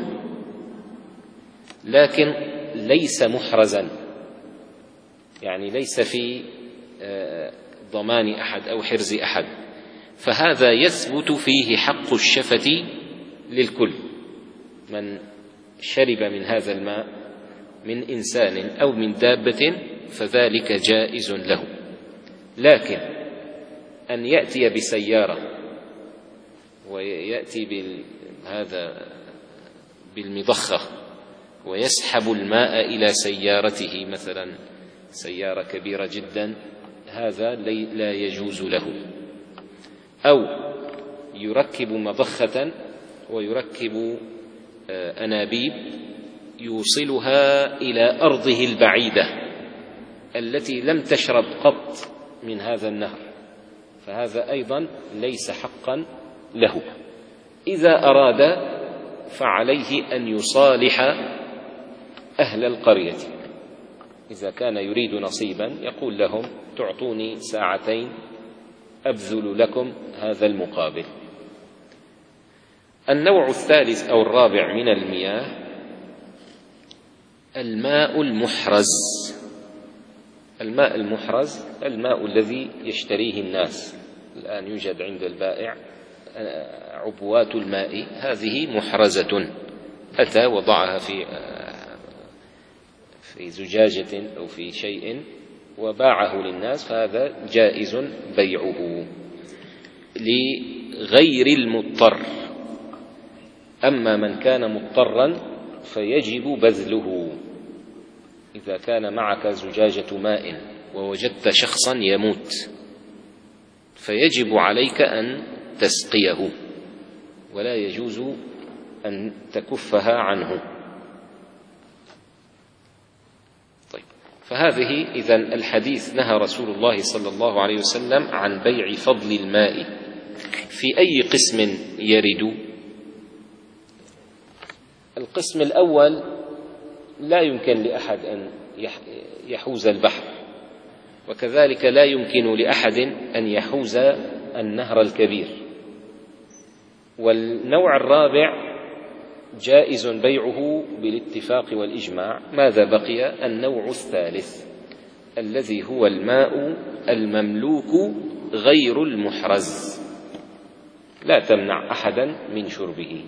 لكن ليس محرزا، يعني ليس في ضمان أحد أو حرز أحد، فهذا يثبت فيه حق الشفة للكل. من شرب من هذا الماء من إنسان أو من دابة فذلك جائز له. لكن أن يأتي بسيارة ويأتي بهذا بالمضخة ويسحب الماء إلى سيارته، مثلا سيارة كبيرة جدا، هذا لا يجوز له. أو يركب مضخة ويركب أنابيب يوصلها إلى أرضه البعيدة التي لم تشرب قط من هذا النهر، فهذا أيضا ليس حقا له. إذا أراد فعليه أن يصالح أهل القرية، إذا كان يريد نصيبا يقول لهم: تعطوني ساعتين أبذل لكم هذا المقابل. النوع الثالث أو الرابع من المياه الماء المحرز. الماء المحرز الماء الذي يشتريه الناس. الآن يوجد عند البائع عبوات الماء، هذه محرزة، أتى وضعها في في زجاجة أو في شيء وباعه للناس، فهذا جائز بيعه لغير المضطر. أما من كان مضطرا فيجب بذله. إذا كان معك زجاجة ماء ووجدت شخصا يموت فيجب عليك أن تسقيه، ولا يجوز أن تكفها عنه. طيب، فهذه إذن الحديث نهى رسول الله صلى الله عليه وسلم عن بيع فضل الماء. في أي قسم يرد؟ القسم الأول لا يمكن لأحد أن يحوز البحر، وكذلك لا يمكن لأحد أن يحوز النهر الكبير. والنوع الرابع جائز بيعه بالاتفاق والإجماع. ماذا بقي؟ النوع الثالث الذي هو الماء المملوك غير المحرز، لا تمنع أحدا من شربه.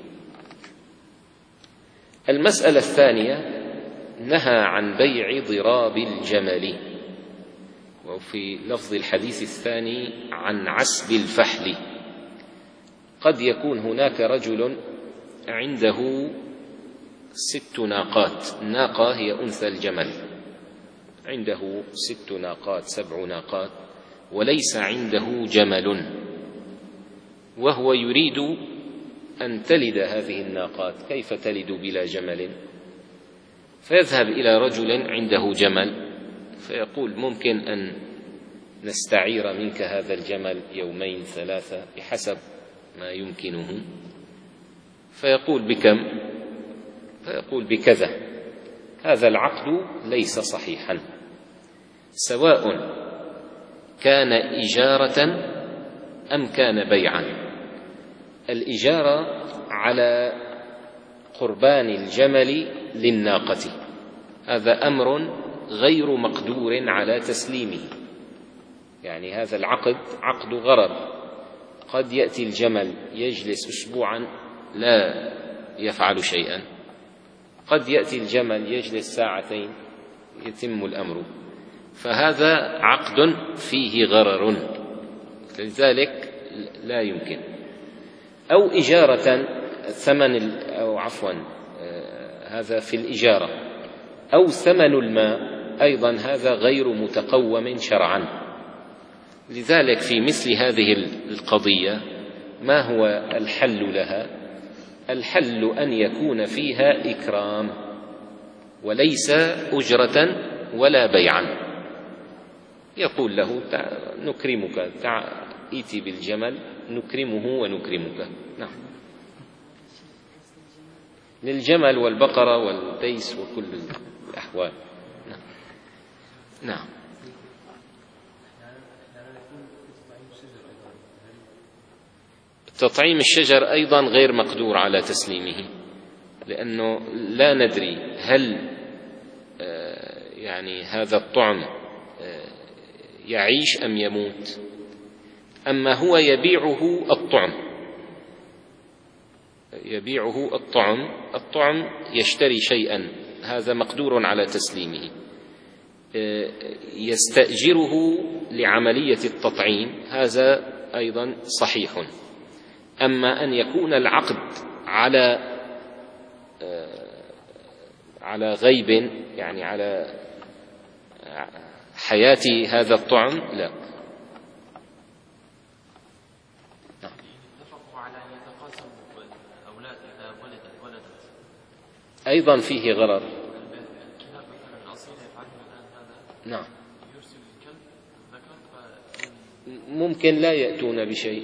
المسألة الثانية نهى عن بيع ضراب الجمل، وفي لفظ الحديث الثاني عن عسب الفحل. قد يكون هناك رجل عنده ست ناقات، الناقة هي أنثى الجمل، عنده ست ناقات سبع ناقات وليس عنده جمل، وهو يريد أن تلد هذه الناقات. كيف تلد بلا جمل؟ فيذهب إلى رجل عنده جمل فيقول ممكن أن نستعير منك هذا الجمل يومين ثلاثة بحسب ما يمكنه. فيقول بكم؟ فيقول بكذا. هذا العقد ليس صحيحا، سواء كان إجارة أم كان بيعا. الإجارة على قربان الجمل للناقة، هذا أمر غير مقدور على تسليمه، يعني هذا العقد عقد غرر. قد يأتي الجمل يجلس أسبوعا لا يفعل شيئا، قد يأتي الجمل يجلس ساعتين يتم الأمر، فهذا عقد فيه غرر، لذلك لا يمكن. أو إجارة ثمن، أو عفوا هذا في الإجارة، أو ثمن الماء أيضا هذا غير متقوم شرعا. لذلك في مثل هذه القضية ما هو الحل لها؟ الحل أن يكون فيها إكرام وليس أجرة ولا بيعا. يقول له نكرمك، تعال ائتي بالجمل نكرمه ونكرمك. نعم، للجمل والبقرة والتيس وكل الأحوال. نعم, نعم. تطعيم الشجر أيضا غير مقدور على تسليمه، لأنه لا ندري هل يعني هذا الطعم يعيش أم يموت. أما هو يبيعه الطعم، يبيعه الطعم الطعم يشتري شيئا، هذا مقدور على تسليمه. يستأجره لعملية التطعيم، هذا أيضا صحيح. أما أن يكون العقد على على غيب، يعني على حياة هذا الطعم، لا. أيضا فيه غرر. نعم، ممكن لا يأتون بشيء،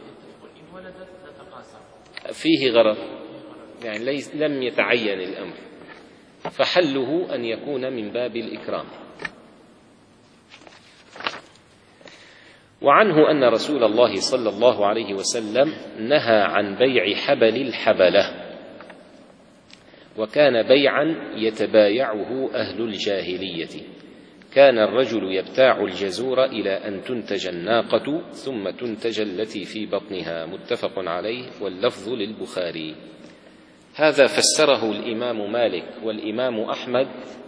فيه غرر، يعني ليس لم يتعين الأمر، فحله أن يكون من باب الإكرام. وعنه أن رسول الله صلى الله عليه وسلم نهى عن بيع حبل الحبلة، وكان بيعا يتبايعه أهل الجاهلية. كان الرجل يبتاع الجزور إلى أن تنتج الناقة ثم تنتج التي في بطنها. متفق عليه، واللفظ للبخاري. هذا فسره الإمام مالك والإمام أحمد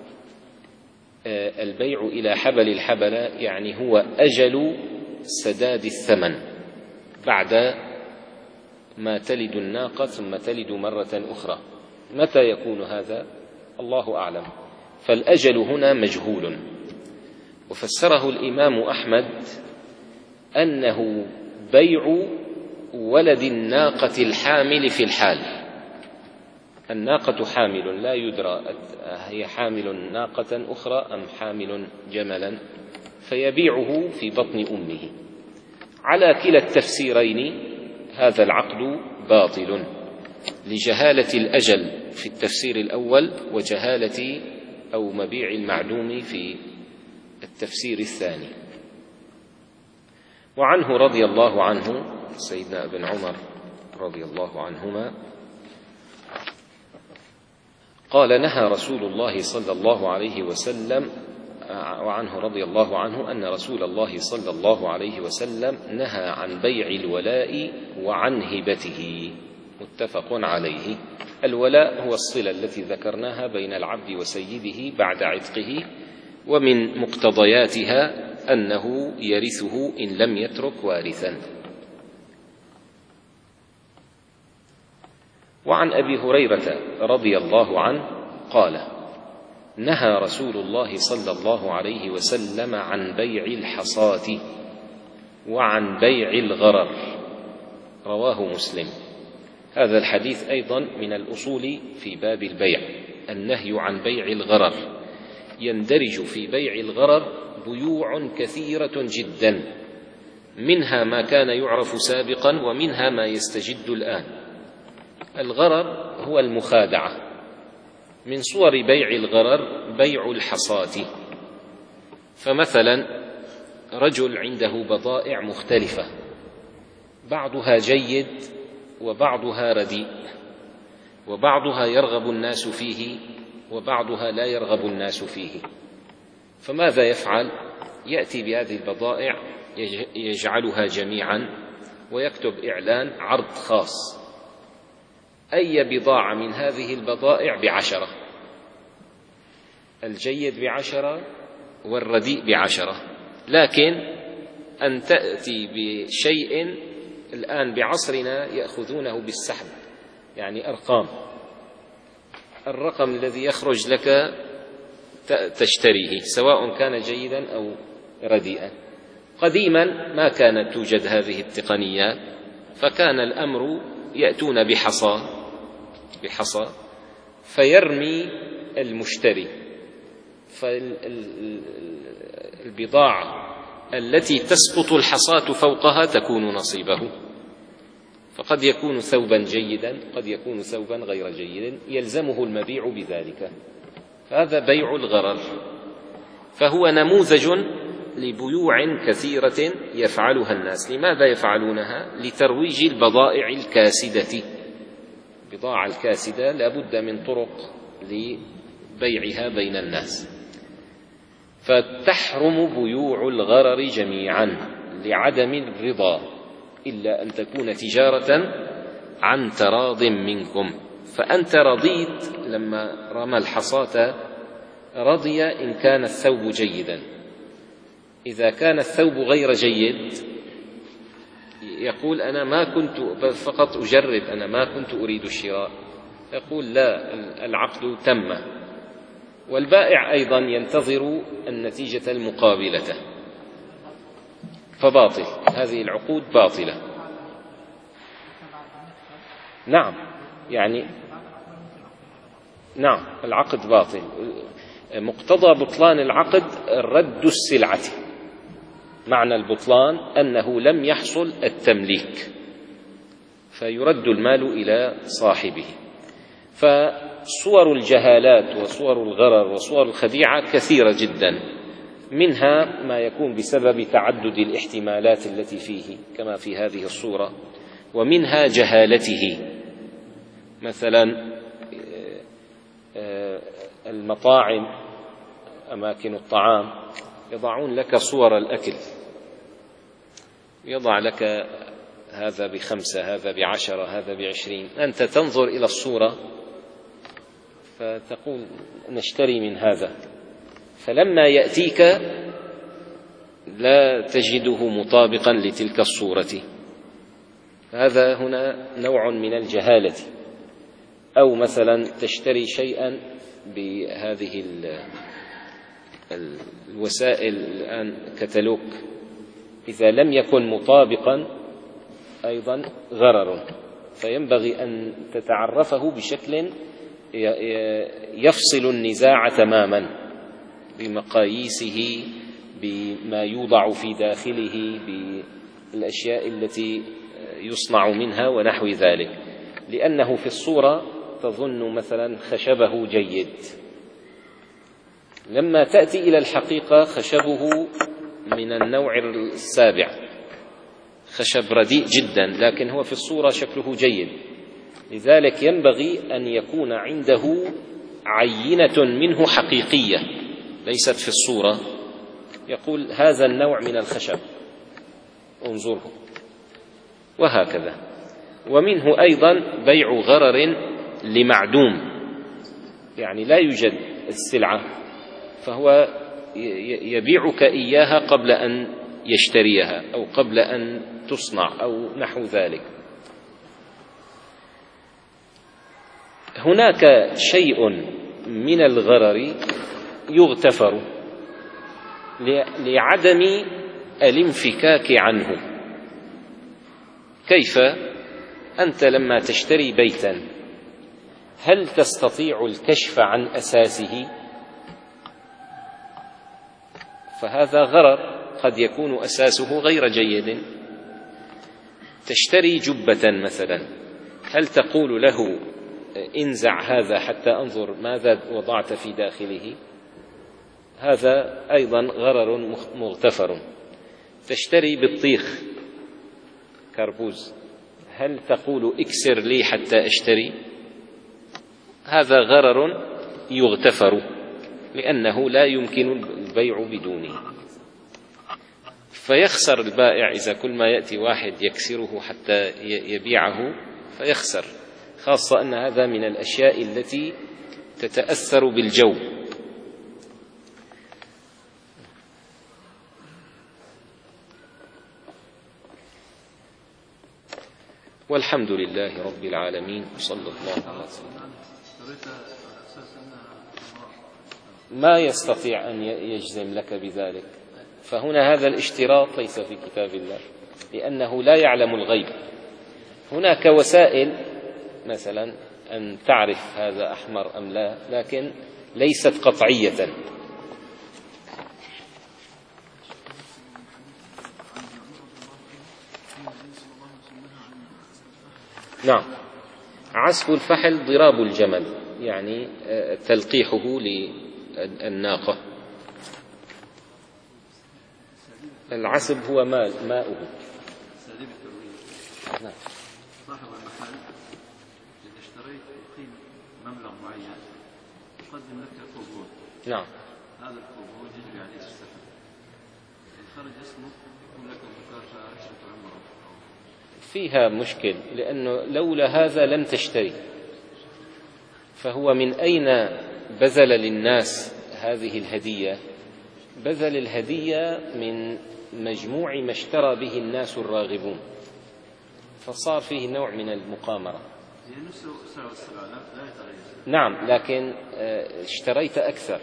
البيع إلى حبل الحبلة يعني هو أجل سداد الثمن بعد ما تلد الناقة ثم تلد مرة أخرى. متى يكون هذا؟ الله أعلم، فالأجل هنا مجهول. وفسره الإمام أحمد أنه بيع ولد الناقة الحامل في الحال، الناقة حامل لا يدرى هي حامل ناقة أخرى أم حامل جملا، فيبيعه في بطن أمه. على كلا التفسيرين هذا العقد باطل لجهالة الأجل في التفسير الأول وجهالة أو مبيع المعدوم في التفسير الثاني. وعنه رضي الله عنه سيدنا ابن عمر رضي الله عنهما قال نهى رسول الله صلى الله عليه وسلم وعنه رضي الله عنه أن رسول الله صلى الله عليه وسلم نهى عن بيع الولاء وعن هبته، متفق عليه. الولاء هو الصلة التي ذكرناها بين العبد وسيده بعد عتقه، ومن مقتضياتها أنه يرثه إن لم يترك وارثا. وعن أبي هريرة رضي الله عنه قال نهى رسول الله صلى الله عليه وسلم عن بيع الحصاة وعن بيع الغرر، رواه مسلم. هذا الحديث أيضا من الأصول في باب البيع، النهي عن بيع الغرر. يندرج في بيع الغرر بيوع كثيرة جدا، منها ما كان يعرف سابقا ومنها ما يستجد الآن. الغرر هو المخادعة. من صور بيع الغرر بيع الحصاة، فمثلا رجل عنده بضائع مختلفة، بعضها جيد وبعضها رديء، وبعضها يرغب الناس فيه وبعضها لا يرغب الناس فيه، فماذا يفعل؟ يأتي بهذه البضائع يجعلها جميعا ويكتب إعلان عرض خاص، أي بضاعة من هذه البضائع بعشرة، الجيد بعشرة والرديء بعشرة. لكن أن تأتي بشيء الآن بعصرنا يأخذونه بالسحب، يعني أرقام، الرقم الذي يخرج لك تشتريه سواء كان جيدا أو رديئا. قديما ما كانت توجد هذه التقنيات، فكان الأمر يأتون بحصى بحصى فيرمي المشتري، فالبضاعة التي تسقط الحصاة فوقها تكون نصيبه، فقد يكون ثوبا جيدا قد يكون ثوبا غير جيد، يلزمه المبيع بذلك. هذا بيع الغرر، فهو نموذج لبيوع كثيرة يفعلها الناس. لماذا يفعلونها؟ لترويج البضائع الكاسدة. البضاعة الكاسدة لا بد من طرق لبيعها بين الناس، فتحرم بيوع الغرر جميعا لعدم الرضا، إلا أن تكون تجارة عن تراض منكم. فأنت رضيت لما رمى الحصاة، رضي إن كان الثوب جيدا. إذا كان الثوب غير جيد يقول أنا ما كنت فقط أجرب، أنا ما كنت أريد الشراء، يقول لا، العقد تم. والبائع أيضا ينتظر النتيجة المقابلة، فباطل، هذه العقود باطلة. نعم، يعني نعم العقد باطل. مقتضى بطلان العقد رد السلعة، معنى البطلان أنه لم يحصل التمليك، فيرد المال إلى صاحبه. فصور الجهالات وصور الغرر وصور الخديعة كثيرة جدا، منها ما يكون بسبب تعدد الاحتمالات التي فيه كما في هذه الصورة، ومنها جهالته. مثلا المطاعم، أماكن الطعام، يضعون لك صور الأكل، يضع لك هذا بخمسة، هذا بعشرة، هذا بعشرين، أنت تنظر إلى الصورة فتقول نشتري من هذا، فلما يأتيك لا تجده مطابقا لتلك الصورة. هذا هنا نوع من الجهالة. أو مثلا تشتري شيئا بهذه الوسائل الآن كتالوج، إذا لم يكن مطابقا أيضا غرر، فينبغي أن تتعرفه بشكل يفصل النزاع تماما بمقاييسه، بما يوضع في داخله، بالأشياء التي يصنع منها ونحو ذلك. لأنه في الصورة تظن مثلا خشبه جيد، لما تأتي إلى الحقيقة خشبه من النوع السابع، خشب رديء جدا، لكن هو في الصورة شكله جيد. لذلك ينبغي أن يكون عنده عينة منه حقيقية ليست في الصورة، يقول هذا النوع من الخشب انظره، وهكذا. ومنه أيضا بيع غرر لمعدوم، يعني لا يوجد السلعة فهو يبيعك إياها قبل أن يشتريها أو قبل أن تصنع أو نحو ذلك. هناك شيء من الغرر يغتفر لعدم الانفكاك عنه. كيف؟ أنت لما تشتري بيتا هل تستطيع الكشف عن أساسه؟ فهذا غرر، قد يكون أساسه غير جيد. تشتري جبة مثلا، هل تقول له انزع هذا حتى أنظر ماذا وضعت في داخله؟ هذا أيضا غرر مغتفر. تشتري بطيخ كربوز، هل تقول اكسر لي حتى أشتري؟ هذا غرر يغتفر لأنه لا يمكن البيع بدونه، فيخسر البائع إذا كل ما يأتي واحد يكسره حتى يبيعه فيخسر، خاصة أن هذا من الأشياء التي تتأثر بالجو. والحمد لله رب العالمين، صلى الله عليه وسلم. ما يستطيع أن يجزم لك بذلك، فهنا هذا الاشتراط ليس في كتاب الله لأنه لا يعلم الغيب. هناك وسائل مثلا أن تعرف هذا أحمر أم لا، لكن ليست قطعية. نعم، عسف الفحل ضراب الجمل، يعني تلقيحه للناقة. العسب هو ماء ماؤه. نعم. صاحب المحل إذا اشتريت قيمة مبلغ معين يقدم لك قبول. نعم. هذا القبول يجري عليه السفر، إن خرج اسمه يكون لك مكافأة عشرة عمره. فيها مشكل، لأنه لولا هذا لم تشتري، فهو من أين بذل للناس هذه الهدية؟ بذل الهدية من مجموع ما اشترى به الناس الراغبون، فصار فيه نوع من المقامرة. نعم، لكن اشتريت أكثر.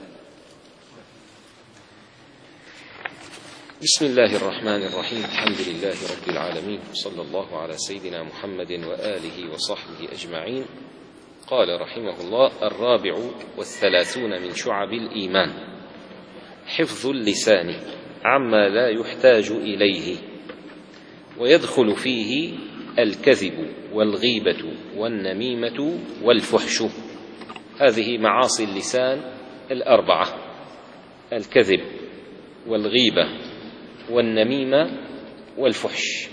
بسم الله الرحمن الرحيم، الحمد لله رب العالمين، صلى الله على سيدنا محمد وآله وصحبه أجمعين. قال رحمه الله: الرابع والثلاثون من شعب الإيمان حفظ اللسان عما لا يحتاج إليه، ويدخل فيه الكذب والغيبة والنميمة والفحش. هذه معاصي اللسان الأربعة: الكذب والغيبة والنميمة والفحش.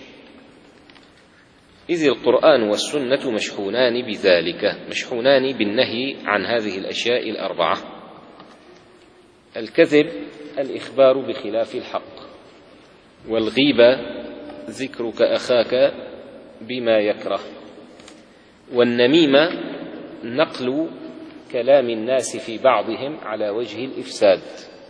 إذ القرآن والسنة مشحونان بذلك، مشحونان بالنهي عن هذه الأشياء الأربعة. الكذب الإخبار بخلاف الحق، والغيبة ذكرك أخاك بما يكره، والنميمة نقل كلام الناس في بعضهم على وجه الإفساد،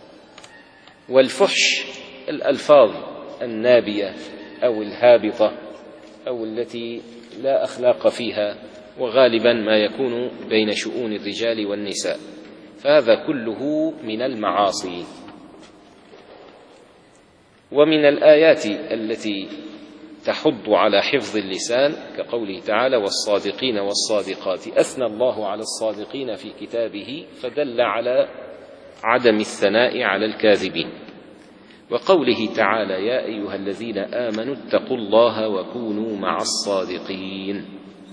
والفحش الألفاظ النابية أو الهابطة أو التي لا أخلاق فيها، وغالبا ما يكون بين شؤون الرجال والنساء، فهذا كله من المعاصي. ومن الآيات التي تحض على حفظ اللسان، كقوله تعالى: والصادقين والصادقات. أثنى الله على الصادقين في كتابه فدل على عدم الثناء على الكاذبين. وقوله تعالى: يا أيها الذين آمنوا اتقوا الله وكونوا مع الصادقين.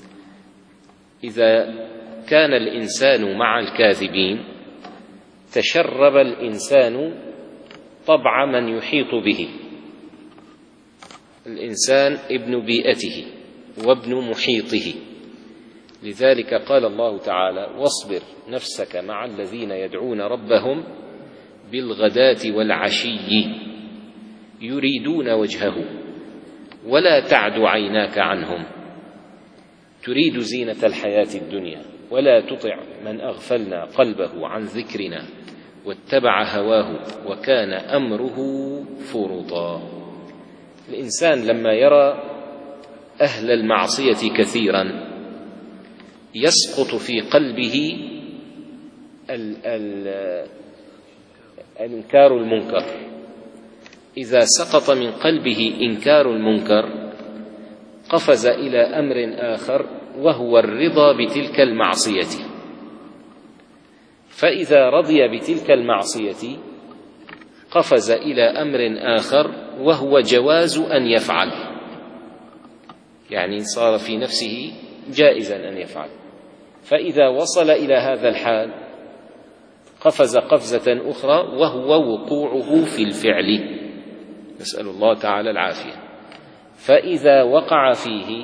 إذا كان الإنسان مع الكاذبين تشرب الإنسان طبع من يحيط به. الإنسان ابن بيئته وابن محيطه، لذلك قال الله تعالى: واصبر نفسك مع الذين يدعون ربهم بالغداة والعشي يريدون وجهه ولا تعد عيناك عنهم تريد زينة الحياة الدنيا ولا تطع من أغفلنا قلبه عن ذكرنا واتبع هواه وكان أمره فرطا. الإنسان لما يرى أهل المعصية كثيرا يسقط في قلبه ال ال الإنكار المنكر. إذا سقط من قلبه إنكار المنكر قفز إلى أمر آخر وهو الرضا بتلك المعصية. فإذا رضي بتلك المعصية قفز إلى أمر آخر وهو جواز أن يفعل، يعني صار في نفسه جائزا أن يفعل. فإذا وصل إلى هذا الحال قفز قفزة أخرى وهو وقوعه في الفعل، نسأل الله تعالى العافية. فإذا وقع فيه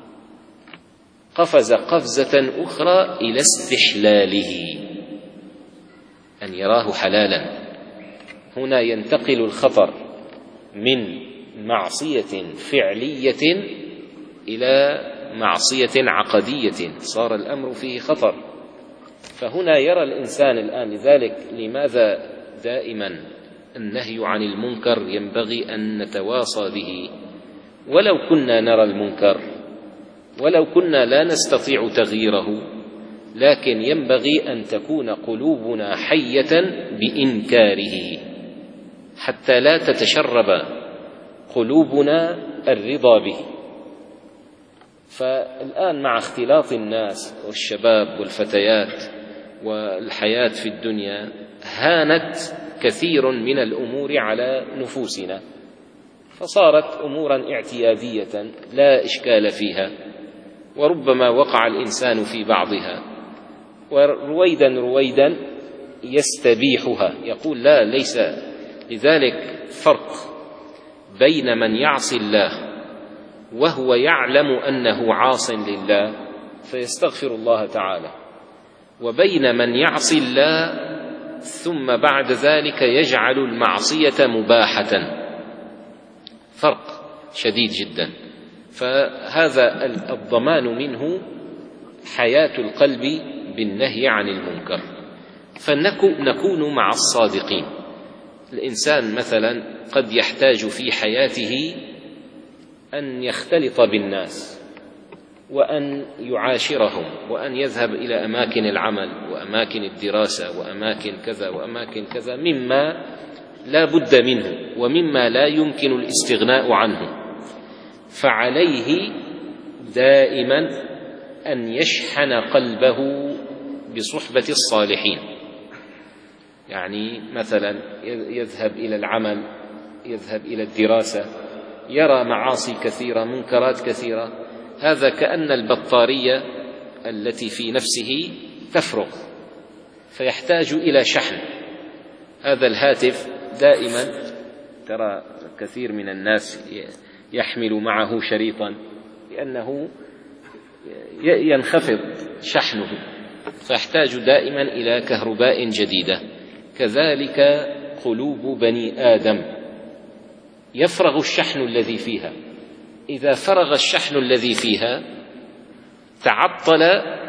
قفز قفزة أخرى إلى استحلاله، أن يراه حلالا. هنا ينتقل الخطر من معصية فعلية إلى معصية عقدية، صار الأمر فيه خطر. فهنا يرى الإنسان الآن، لذلك لماذا دائما النهي عن المنكر ينبغي أن نتواصى به ولو كنا نرى المنكر، ولو كنا لا نستطيع تغييره، لكن ينبغي أن تكون قلوبنا حية بإنكاره حتى لا تتشرب قلوبنا الرضا به. فالآن مع اختلاط الناس والشباب والفتيات والحياة في الدنيا هانت كثير من الأمور على نفوسنا، فصارت أمورا اعتيادية لا إشكال فيها، وربما وقع الإنسان في بعضها ورويدا رويدا يستبيحها، يقول لا ليس. لذلك فرق بين من يعصي الله وهو يعلم أنه عاص لله فيستغفر الله تعالى، وبين من يعصي الله ثم بعد ذلك يجعل المعصية مباحة، فرق شديد جدا. فهذا الضمان منه حياة القلب بالنهي عن المنكر. فنكون مع الصادقين. الإنسان مثلا قد يحتاج في حياته أن يختلط بالناس وأن يعاشرهم وأن يذهب إلى أماكن العمل وأماكن الدراسة وأماكن كذا وأماكن كذا مما لا بد منه ومما لا يمكن الاستغناء عنه. فعليه دائما أن يشحن قلبه بصحبة الصالحين. يعني مثلا يذهب إلى العمل، يذهب إلى الدراسة، يرى معاصي كثيرة، منكرات كثيرة، هذا كأن البطارية التي في نفسه تفرغ فيحتاج إلى شحن. هذا الهاتف دائما ترى كثير من الناس يحمل معه شريطا لأنه ينخفض شحنه، فيحتاج دائما إلى كهرباء جديدة. كذلك قلوب بني آدم يفرغ الشحن الذي فيها، إذا فرغ الشحن الذي فيها تعطل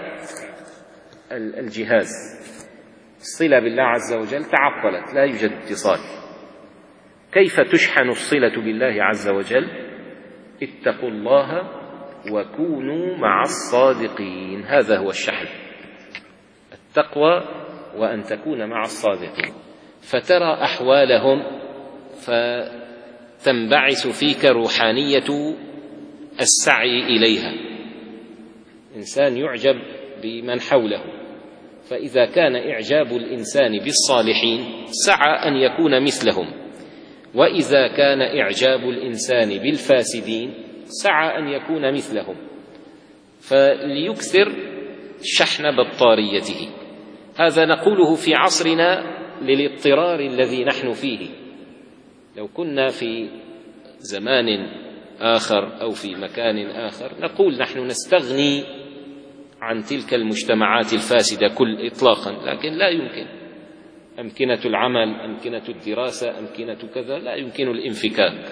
الجهاز، الصلة بالله عز وجل تعطلت، لا يوجد اتصال. كيف تشحن الصلة بالله عز وجل؟ اتقوا الله وكونوا مع الصادقين، هذا هو الشحن، التقوى وأن تكون مع الصادقين. فترى أحوالهم فتنبعث فيك روحانية السعي إليها. إنسان يعجب بمن حوله، فإذا كان إعجاب الإنسان بالصالحين سعى أن يكون مثلهم، وإذا كان إعجاب الإنسان بالفاسدين سعى أن يكون مثلهم، فليكثر شحن بطاريته. هذا نقوله في عصرنا للاضطرار الذي نحن فيه. لو كنا في زمان آخر أو في مكان آخر نقول نحن نستغني عن تلك المجتمعات الفاسدة كل إطلاقا، لكن لا يمكن. أمكنة العمل، أمكنة الدراسة، أمكنة كذا، لا يمكن الانفكاك،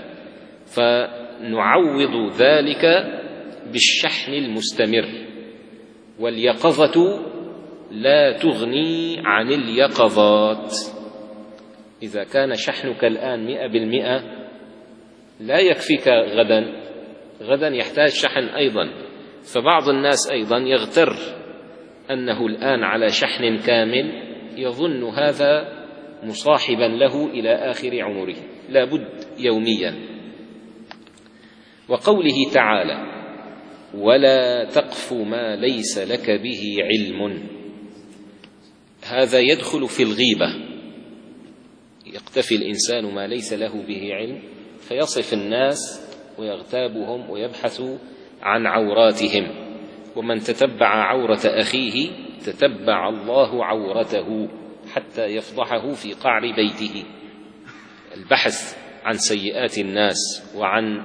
فنعوض ذلك بالشحن المستمر. واليقظة لا تغني عن اليقظات. إذا كان شحنك الآن مئة بالمئة لا يكفيك غدا، غدا يحتاج شحن أيضا. فبعض الناس أيضا يغتر أنه الآن على شحن كامل، يظن هذا مصاحبا له إلى آخر عمره، لا بد يوميا. وقوله تعالى: ولا تقف ما ليس لك به علم، هذا يدخل في الغيبة. يقتفي الإنسان ما ليس له به علم فيصف الناس ويغتابهم ويبحث عن عوراتهم، ومن تتبع عورة أخيه تتبع الله عورته حتى يفضحه في قعر بيته. البحث عن سيئات الناس وعن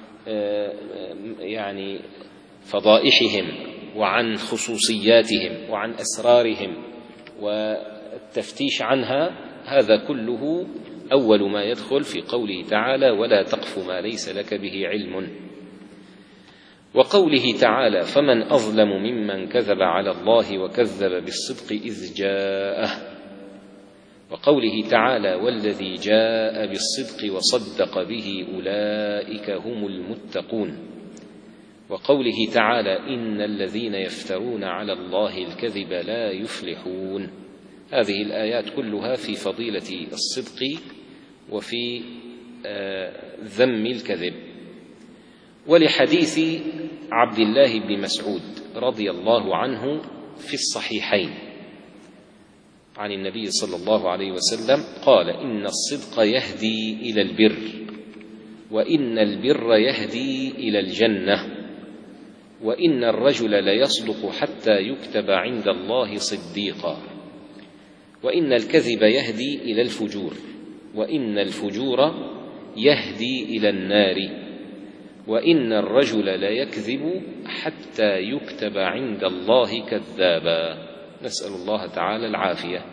يعني فضائحهم وعن خصوصياتهم وعن أسرارهم والتفتيش عنها، هذا كله أول ما يدخل في قوله تعالى: ولا تقف ما ليس لك به علم. وقوله تعالى: فمن أظلم ممن كذب على الله وكذب بالصدق إذ جاءه. وقوله تعالى: والذي جاء بالصدق وصدق به أولئك هم المتقون. وقوله تعالى: إن الذين يفترون على الله الكذب لا يفلحون. هذه الآيات كلها في فضيلة الصدق وفي ذم الكذب. ولحديث عبد الله بن مسعود رضي الله عنه في الصحيحين عن النبي صلى الله عليه وسلم قال: إن الصدق يهدي إلى البر، وإن البر يهدي إلى الجنة، وإن الرجل ليصدق حتى يكتب عند الله صديقا، وإن الكذب يهدي إلى الفجور، وإن الفجور يهدي إلى النار، وإن الرجل ليكذب حتى يكتب عند الله كذابا. نسأل الله تعالى العافية.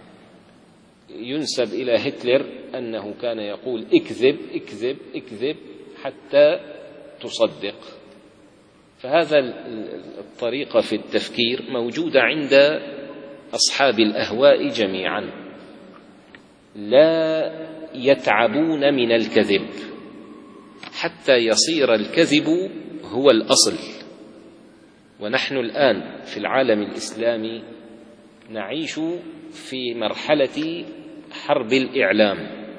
ينسب إلى هتلر أنه كان يقول: اكذب اكذب اكذب حتى تصدق. فهذا الطريقة في التفكير موجودة عند أصحاب الأهواء جميعا، لا يتعبون من الكذب حتى يصير الكذب هو الأصل. ونحن الآن في العالم الإسلامي نعيش في مرحلة حرب الإعلام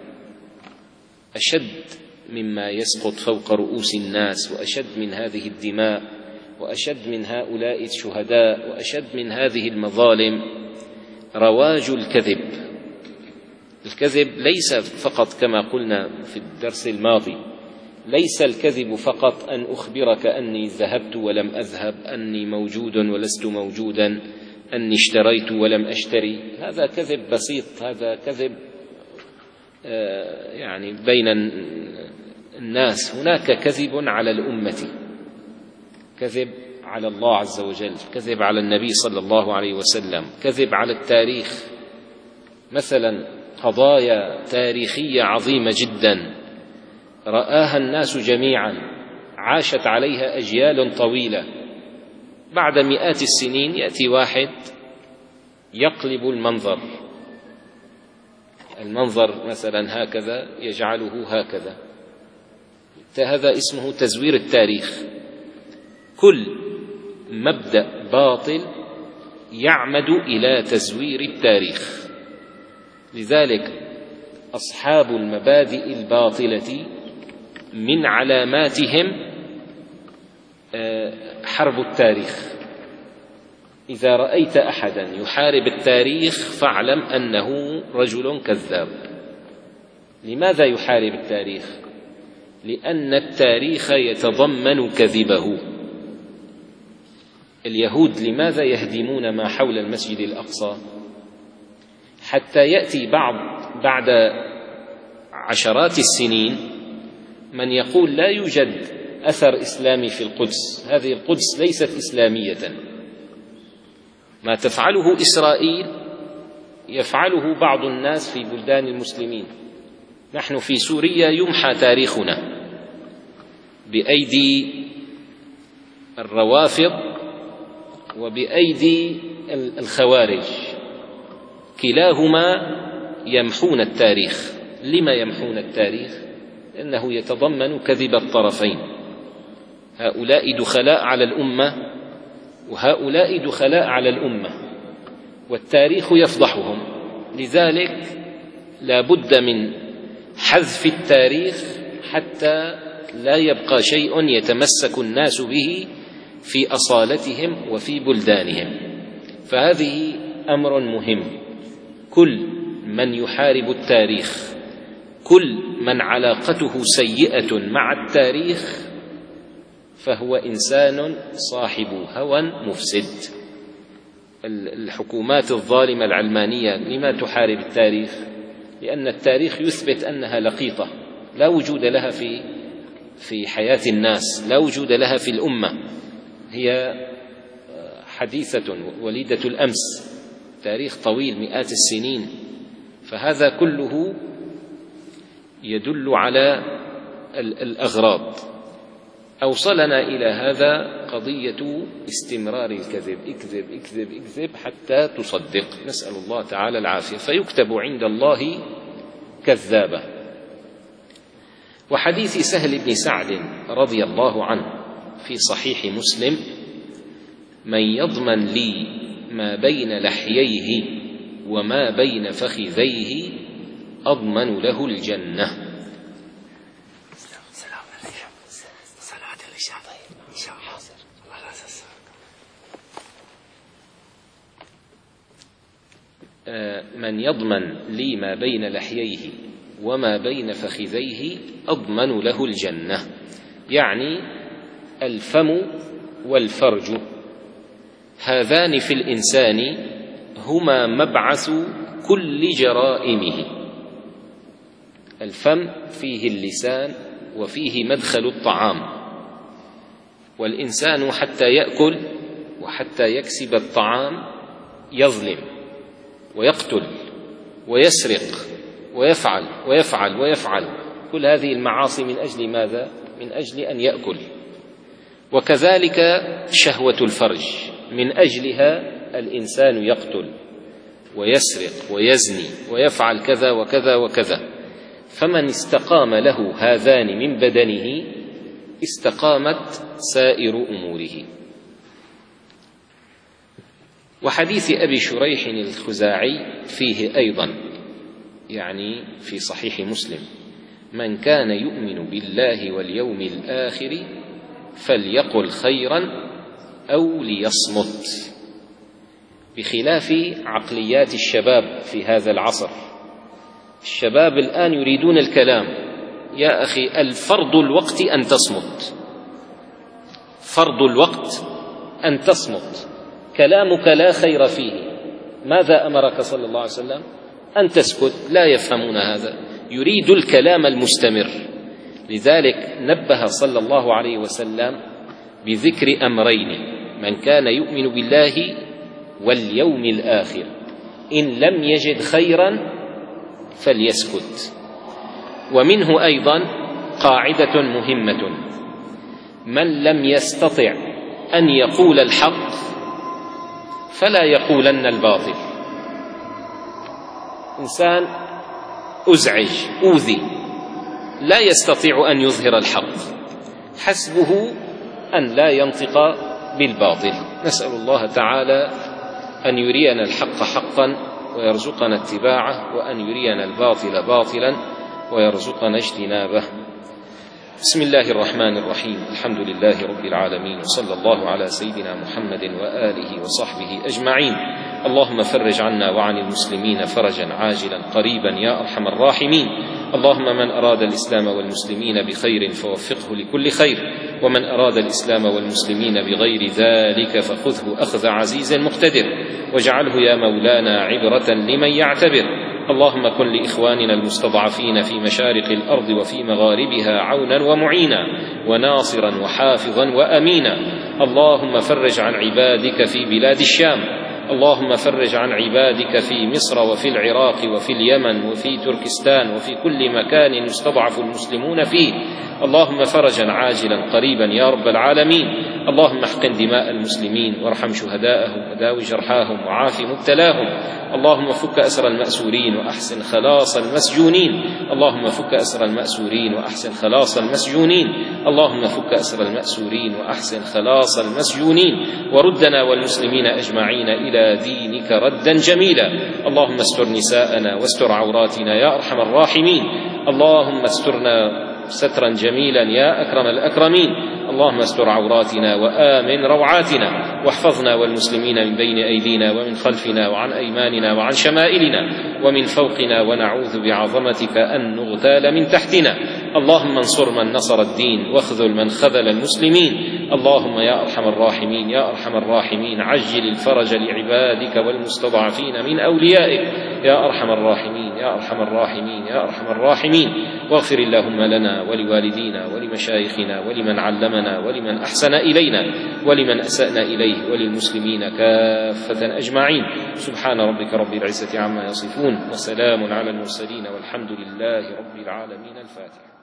أشد مما يسقط فوق رؤوس الناس، وأشد من هذه الدماء، وأشد من هؤلاء الشهداء، وأشد من هذه المظالم. رواج الكذب. الكذب ليس فقط كما قلنا في الدرس الماضي، ليس الكذب فقط أن أخبرك أني ذهبت ولم أذهب، أني موجود ولست موجودا، أني اشتريت ولم أشتري. هذا كذب بسيط، هذا كذب يعني بين الناس. هناك كذب على الأمة، كذب على الله عز وجل، كذب على النبي صلى الله عليه وسلم، كذب على التاريخ. مثلا قضايا تاريخية عظيمة جدا رآها الناس جميعا، عاشت عليها أجيال طويلة، بعد مئات السنين يأتي واحد يقلب المنظر، المنظر مثلا هكذا يجعله هكذا. هذا اسمه تزوير التاريخ. كل مبدأ باطل يعمد إلى تزوير التاريخ. لذلك أصحاب المبادئ الباطلة من علاماتهم حرب التاريخ. إذا رأيت أحدا يحارب التاريخ فاعلم أنه رجل كذاب. لماذا يحارب التاريخ؟ لأن التاريخ يتضمن كذبه. اليهود لماذا يهدمون ما حول المسجد الأقصى؟ حتى يأتي بعض بعد عشرات السنين من يقول لا يوجد أثر إسلامي في القدس، هذه القدس ليست إسلامية. ما تفعله إسرائيل يفعله بعض الناس في بلدان المسلمين. نحن في سوريا يمحى تاريخنا بأيدي الروافض وبأيدي الخوارج، كلاهما يمحون التاريخ. لما يمحون التاريخ؟ لأنه يتضمن كذب الطرفين. هؤلاء دخلاء على الأمة وهؤلاء دخلاء على الأمة، والتاريخ يفضحهم. لذلك لا بد من حذف التاريخ حتى لا يبقى شيء يتمسك الناس به في أصالتهم وفي بلدانهم. فهذه أمر مهم. كل من يحارب التاريخ، كل من علاقته سيئة مع التاريخ، فهو إنسان صاحب هوى مفسد. الحكومات الظالمة العلمانية لما تحارب التاريخ؟ لأن التاريخ يثبت أنها لقيطة لا وجود لها في في حياة الناس، لا وجود لها في الأمة، هي حديثة وليدة الأمس، تاريخ طويل مئات السنين. فهذا كله يدل على الأغراض. أوصلنا إلى هذا قضية استمرار الكذب، اكذب اكذب اكذب حتى تصدق، نسأل الله تعالى العافية، فيكتب عند الله كذابا. وحديث سهل بن سعد رضي الله عنه في صحيح مسلم: من يضمن لي ما بين لحييه وما بين فخذيه أضمن له الجنة. من يضمن لي ما بين لحييه وما بين فخذيه أضمن له الجنة، يعني الفم والفرج هذان في الإنسان هما مبعث كل جرائمه. الفم فيه اللسان وفيه مدخل الطعام، والإنسان حتى يأكل وحتى يكسب الطعام يظلم ويقتل ويسرق ويفعل ويفعل ويفعل كل هذه المعاصي من أجل ماذا؟ من أجل أن يأكل. وكذلك شهوة الفرج، من أجلها الإنسان يقتل ويسرق ويزني ويفعل كذا وكذا وكذا. فمن استقام له هذان من بدنه استقامت سائر أموره. وحديث أبي شريح الخزاعي فيه أيضا، يعني في صحيح مسلم: من كان يؤمن بالله واليوم الآخر فليقل خيرا أو ليصمت. بخلاف عقليات الشباب في هذا العصر، الشباب الآن يريدون الكلام. يا أخي، الفرض الوقت أن تصمت، فرض الوقت أن تصمت، كلامك لا خير فيه. ماذا أمرك صلى الله عليه وسلم؟ أن تسكت. لا يفهمون هذا، يريد الكلام المستمر. لذلك نبه صلى الله عليه وسلم بذكر أمرين: من كان يؤمن بالله واليوم الآخر إن لم يجد خيرا فليسكت. ومنه أيضا قاعدة مهمة: من لم يستطع أن يقول الحق فلا يقولن الباطل. إنسان أزعج أوذي لا يستطيع أن يظهر الحق، حسبه أن لا ينطق بالباطل. نسأل الله تعالى أن يرينا الحق حقا ويرزقنا اتباعه، وأن يرينا الباطل باطلا ويرزقنا اجتنابه. بسم الله الرحمن الرحيم. الحمد لله رب العالمين، وصلى الله على سيدنا محمد وآله وصحبه أجمعين. اللهم فرج عنا وعن المسلمين فرجا عاجلا قريبا يا أرحم الراحمين. اللهم من أراد الإسلام والمسلمين بخير فوفقه لكل خير، ومن أراد الإسلام والمسلمين بغير ذلك فخذه أخذ عزيز مقتدر، واجعله يا مولانا عبرة لمن يعتبر. اللهم كن لإخواننا المستضعفين في مشارق الأرض وفي مغاربها عونا ومعينا وناصرا وحافظا وأمينا. اللهم فرج عن عبادك في بلاد الشام، اللهم فرج عن عبادك في مصر وفي العراق وفي اليمن وفي تركستان وفي كل مكان يستضعف المسلمون فيه. اللهم فرجا عاجلا قريبا يا رب العالمين. اللهم احقن دماء المسلمين وارحم شهداءهم وداوي جرحاهم وعاف مبتلاهم. اللهم فك أسر المأسورين وأحسن خلاص المسجونين. اللهم فك أسر المأسورين وأحسن خلاص المسجونين. اللهم فك أسر المأسورين وأحسن خلاص المسجونين، وردنا والمسلمين أجمعين إلى دينك ردا جميلا. اللهم استر نساءنا واستر عوراتنا يا أرحم الراحمين. اللهم استرنا سترا جميلا يا أكرم الأكرمين. اللهم استر عوراتنا وآمن روعاتنا، واحفظنا والمسلمين من بين أيدينا ومن خلفنا وعن أيماننا وعن شمائلنا ومن فوقنا، ونعوذ بعظمتك أن نغتال من تحتنا. اللهم انصر من نصر الدين واخذل من خذل المسلمين. اللهم يا أرحم الراحمين يا أرحم الراحمين عجل الفرج لعبادك والمستضعفين من أوليائك يا أرحم الراحمين يا أرحم الراحمين يا أرحم الراحمين. واغفر اللهم لنا ولوالدينا ولمشايخنا ولمن علمنا ولمن أحسن إلينا ولمن أسأنا إليه وللمسلمين كافة أجمعين. سبحان ربك رب العزة عما يصفون، وسلام على المرسلين، والحمد لله رب العالمين. الفاتحة.